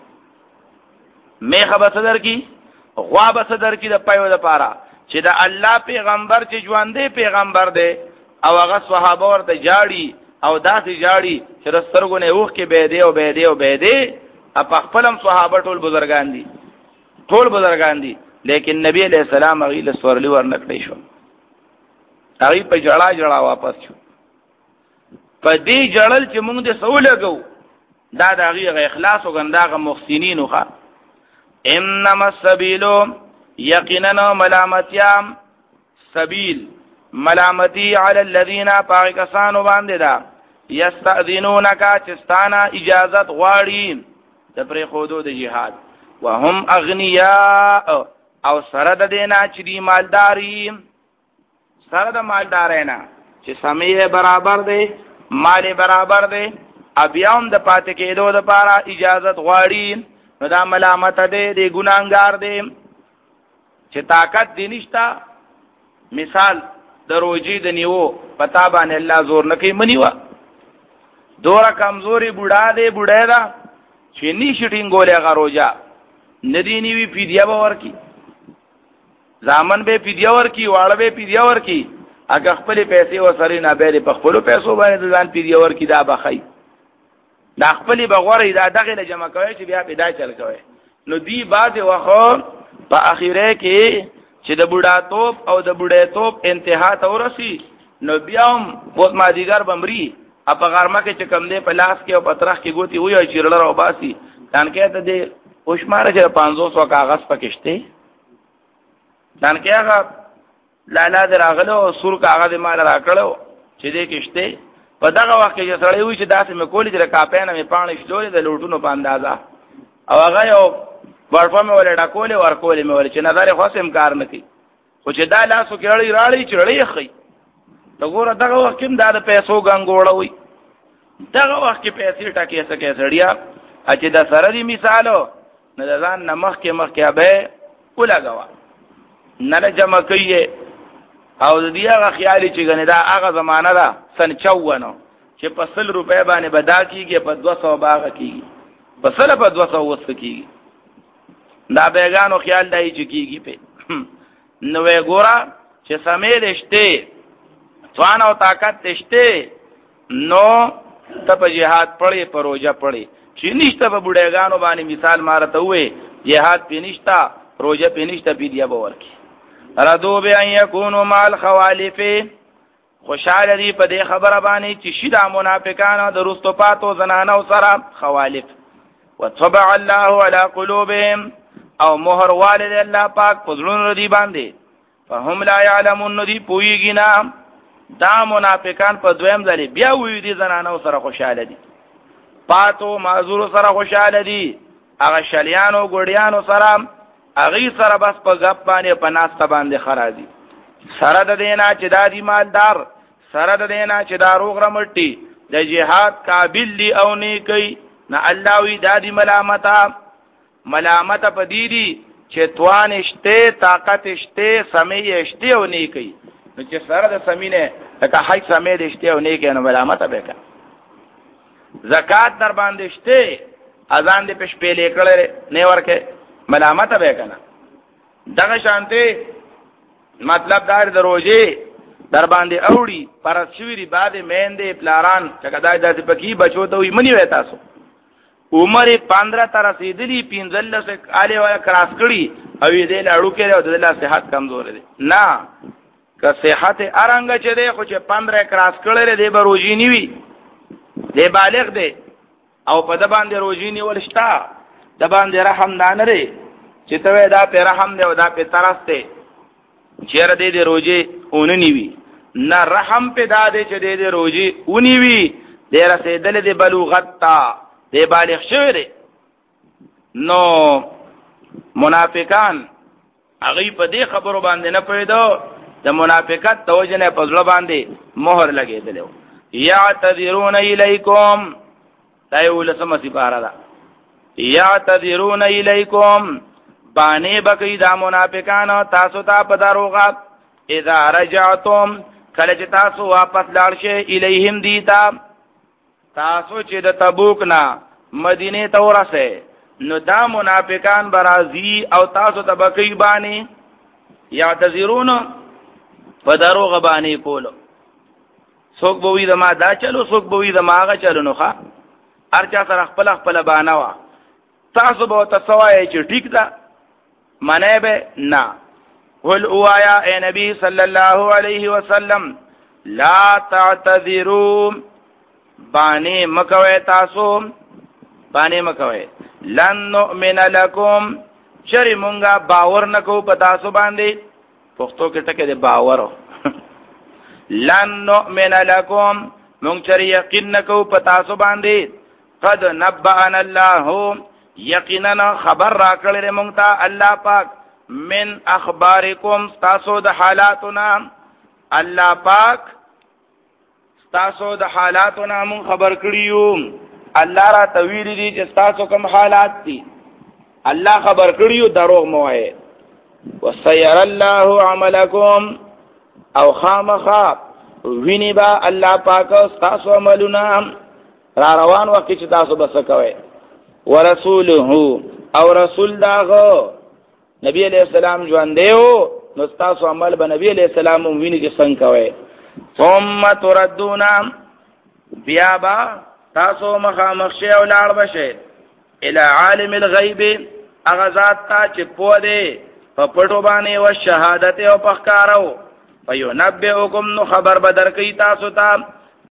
[SPEAKER 1] میخه به صدر کی غوابه صدر کی د پيو د پاره چې د الله پیغمبر چې ژوندې پیغمبر دی او هغه صحابه ورته جاړي او داسې جاړي چې رسترګونه اوخ کې به دی او به دی او به دی په خپلم صحابه ټول بزرګان دي ټول بزرګان دي لیکن نبی علیہ السلام هغه له سورلی ورنکړې شو هغه په جړا جړا واپس شو په دې جړل چې موږ د سولګو دا د هغه اخلاص او غنداغه محسنین خو انما السبيل یقینا ملامتیام سبیل ملامتی علی الذین پاکستانو باندې دا یستاذینونک چستانا اجازت غواړي د پرې خودو د جهاد وهم اغنیاء او سره د دینا چې دی مالداری سره د مالدارینا چې سمې برابر دی مال برابر دی ابيام د پاتې کېدو د لپاره اجازت غواړي نو دا ملامت دی د ګناګار دی چې طاقت دی نشتا مثال د روجي د نیو پتا باندې الله زور نه کوي منیوا دوره کمزوري بوډا دی بوډا دا چې نشي ټینګولې هغه روجا ندی نیوی فدیه باور کی زامن به فدیه ور کی واړه به فدیه ور کی اګه خپل پیسې وسري نه به په خپل پیسو باندې ځان فدیه ور کی دا بخای دا خپل بغوري دا دغه له جمع کوي چې بیا پیدا چل کوي نو دی بعد وخت په اخیره کې چې د بوډا توپ او د بوډې توپ انتها ته ورسی نو بیا هم اوس مازیګر بمري په غرمه کې چې کم دی په لاس کې او په ترخ کې ګوتې وي او چیرله راوباسي دانکې ته دی وشماره چې پنځوس سوه کاغذ پکې شته دانکې هغه لالا دې راغله او سور کاغذ مال راکړو چې دې کې شته په دغه وخت کې چې سړی وي چې داسې مې کولی چې د کاپۍ نه مې پاڼې شلولې د لوټونو په اندازه او هغه یو برفه مې ولې ډکولې ورکولې مې ولې چې نظر یې خاص کار نه کوي خو چې دا لاسو کې اړې راړې چې اړې خي ته ګوره دغه وخت کې دا د پیسو ګنګوړه وي دغه وخت کې پیسې ټکې سکې سړیا چې د سره دی مثالو نه د ځان نه مخکې مخکې به ولګوه نه نه جمع کوي او د دې هغه خیالي چې ګنې دا هغه زمانه ده سن چوونو چې په سل روپۍ باندې بدا کېږي په دوه سوه باغه کېږي په سل په دوه سوه اوس کېږي دا بیګانو خیال دی چې کېږي په نو وی ګوره چې سمې دې شته توان او طاقت دې شته نو ته په جهاد پړې په روژه پړې چې نشته په بوډېګانو باندې مثال مارته وې جهاد پې نشته روژه پې نشته پیډیا به ورکړي ردو بأن یکونو مال خوالف خوشحال دی په دې خبره باندې چې شیدا منافقانو د رستو پاتو زنانو سره خوالف وطبع الله على قلوبهم او مهر والد الله پاک پزړونو ردی باندې فهم لا يعلمون ندی پویږي نه دا منافقان په دویم ځل بیا وی دي زنانو سره خوشاله دي پاتو معذور سره خوشاله دي هغه شلیانو ګډیانو سره اغي سره بس په غپ باندې په ناس باندې خراجي سره د دینا چې دادی مالدار سره د دینا چې داروغ رمټي د جهاد قابل دی او نه کوي نه الله وی دادی ملامتا ملامت په دی دي چې توان شته طاقت شته سمې شته او نه کوي نو چې سره د سمینه لکه حج سمې شته او نه کوي نو ملامت به کا زکات در باندې شته اذان دې پښ پیلې کړه نه ورکه ملامت به کنه دغه شانته مطلب دار دروځي در باندې اوړي پر شویری بعد میندې پلاران چې کدای داسې پکی بچو ته وي منی وې تاسو عمر پندرہ تر رسیدلی پینځل سه آله والا کراس کړي او دې لاړو کې او د الله صحت کمزور دي نه که صحت ارنګ چې دی خو چې پندرہ کراس کړي دې به روزي نیوي دې بالغ دی او په د باندې روزي نیول شتا د باندې رحم نه لري چې ته دا په رحم دی او دا په ترسته چیرې دې دې روزي اون نیوي نه رحم په دا دې چې دې دې روزي اونیوي دې رسیدل دې بلوغت تا دې بالغ شوی دی نو منافقان هغه په دې خبرو باندې نه پوهیدو د منافقت توجنه په ځل باندې مهر لګېدل یعتذرون الیکم دا یو لسمه سپاره ده یعتذرون الیکم باندې بقی دا منافقان تاسو ته په دروغه اذا رجعتم کله چې تاسو واپس لاړ شئ الیهم دیتا تاسو چې د تبوک نه مدینه ته ورسه نو دا منافقان برازي او تاسو ته بقی باندې یعتذرون په دروغه باندې کولو څوک به وي د ما دا چلو څوک به وي د ما هغه چلو نو ښه هر چا سره خپل خپل بانه وا تاسو به تسوای چې ټیک ده منه به نه قل اوایا اے نبی صلی الله علیه وسلم لا تعتذروا بانی مکوي تاسو بانی مکوي لن نؤمن لكم شری مونږه باور نکو په تاسو باندې پښتو کې ټکه دی باور لن نؤمن لكم مونږ چری یقین نکو په تاسو باندې قد نبأنا الله یقینا خبر را کړل مونږ ته الله پاک من اخبارکم تاسو د حالاتنا الله پاک تاسو د حالاتنا مون خبر کړیو الله را تویل دي چې تاسو کوم حالات دي الله خبر کړیو دروغ مو وایي وسير الله عملکم او خامخا ویني با الله پاک تاسو عملونه را روان وخت چې تاسو بس کوي ورسوله او رسول داغه نبی علیہ السلام ژوند دیو نو تاسو عمل به نبی علیہ السلام ویني چې څنګه کوي ثم تردون بیا با تاسو مخامخ شي او لاړ بشي الى عالم الغیب اغه ذات تا چې پوه دی په پټو باندې او شهادت او پخکارو فینبئکم نو خبر بدر کوي تاسو ته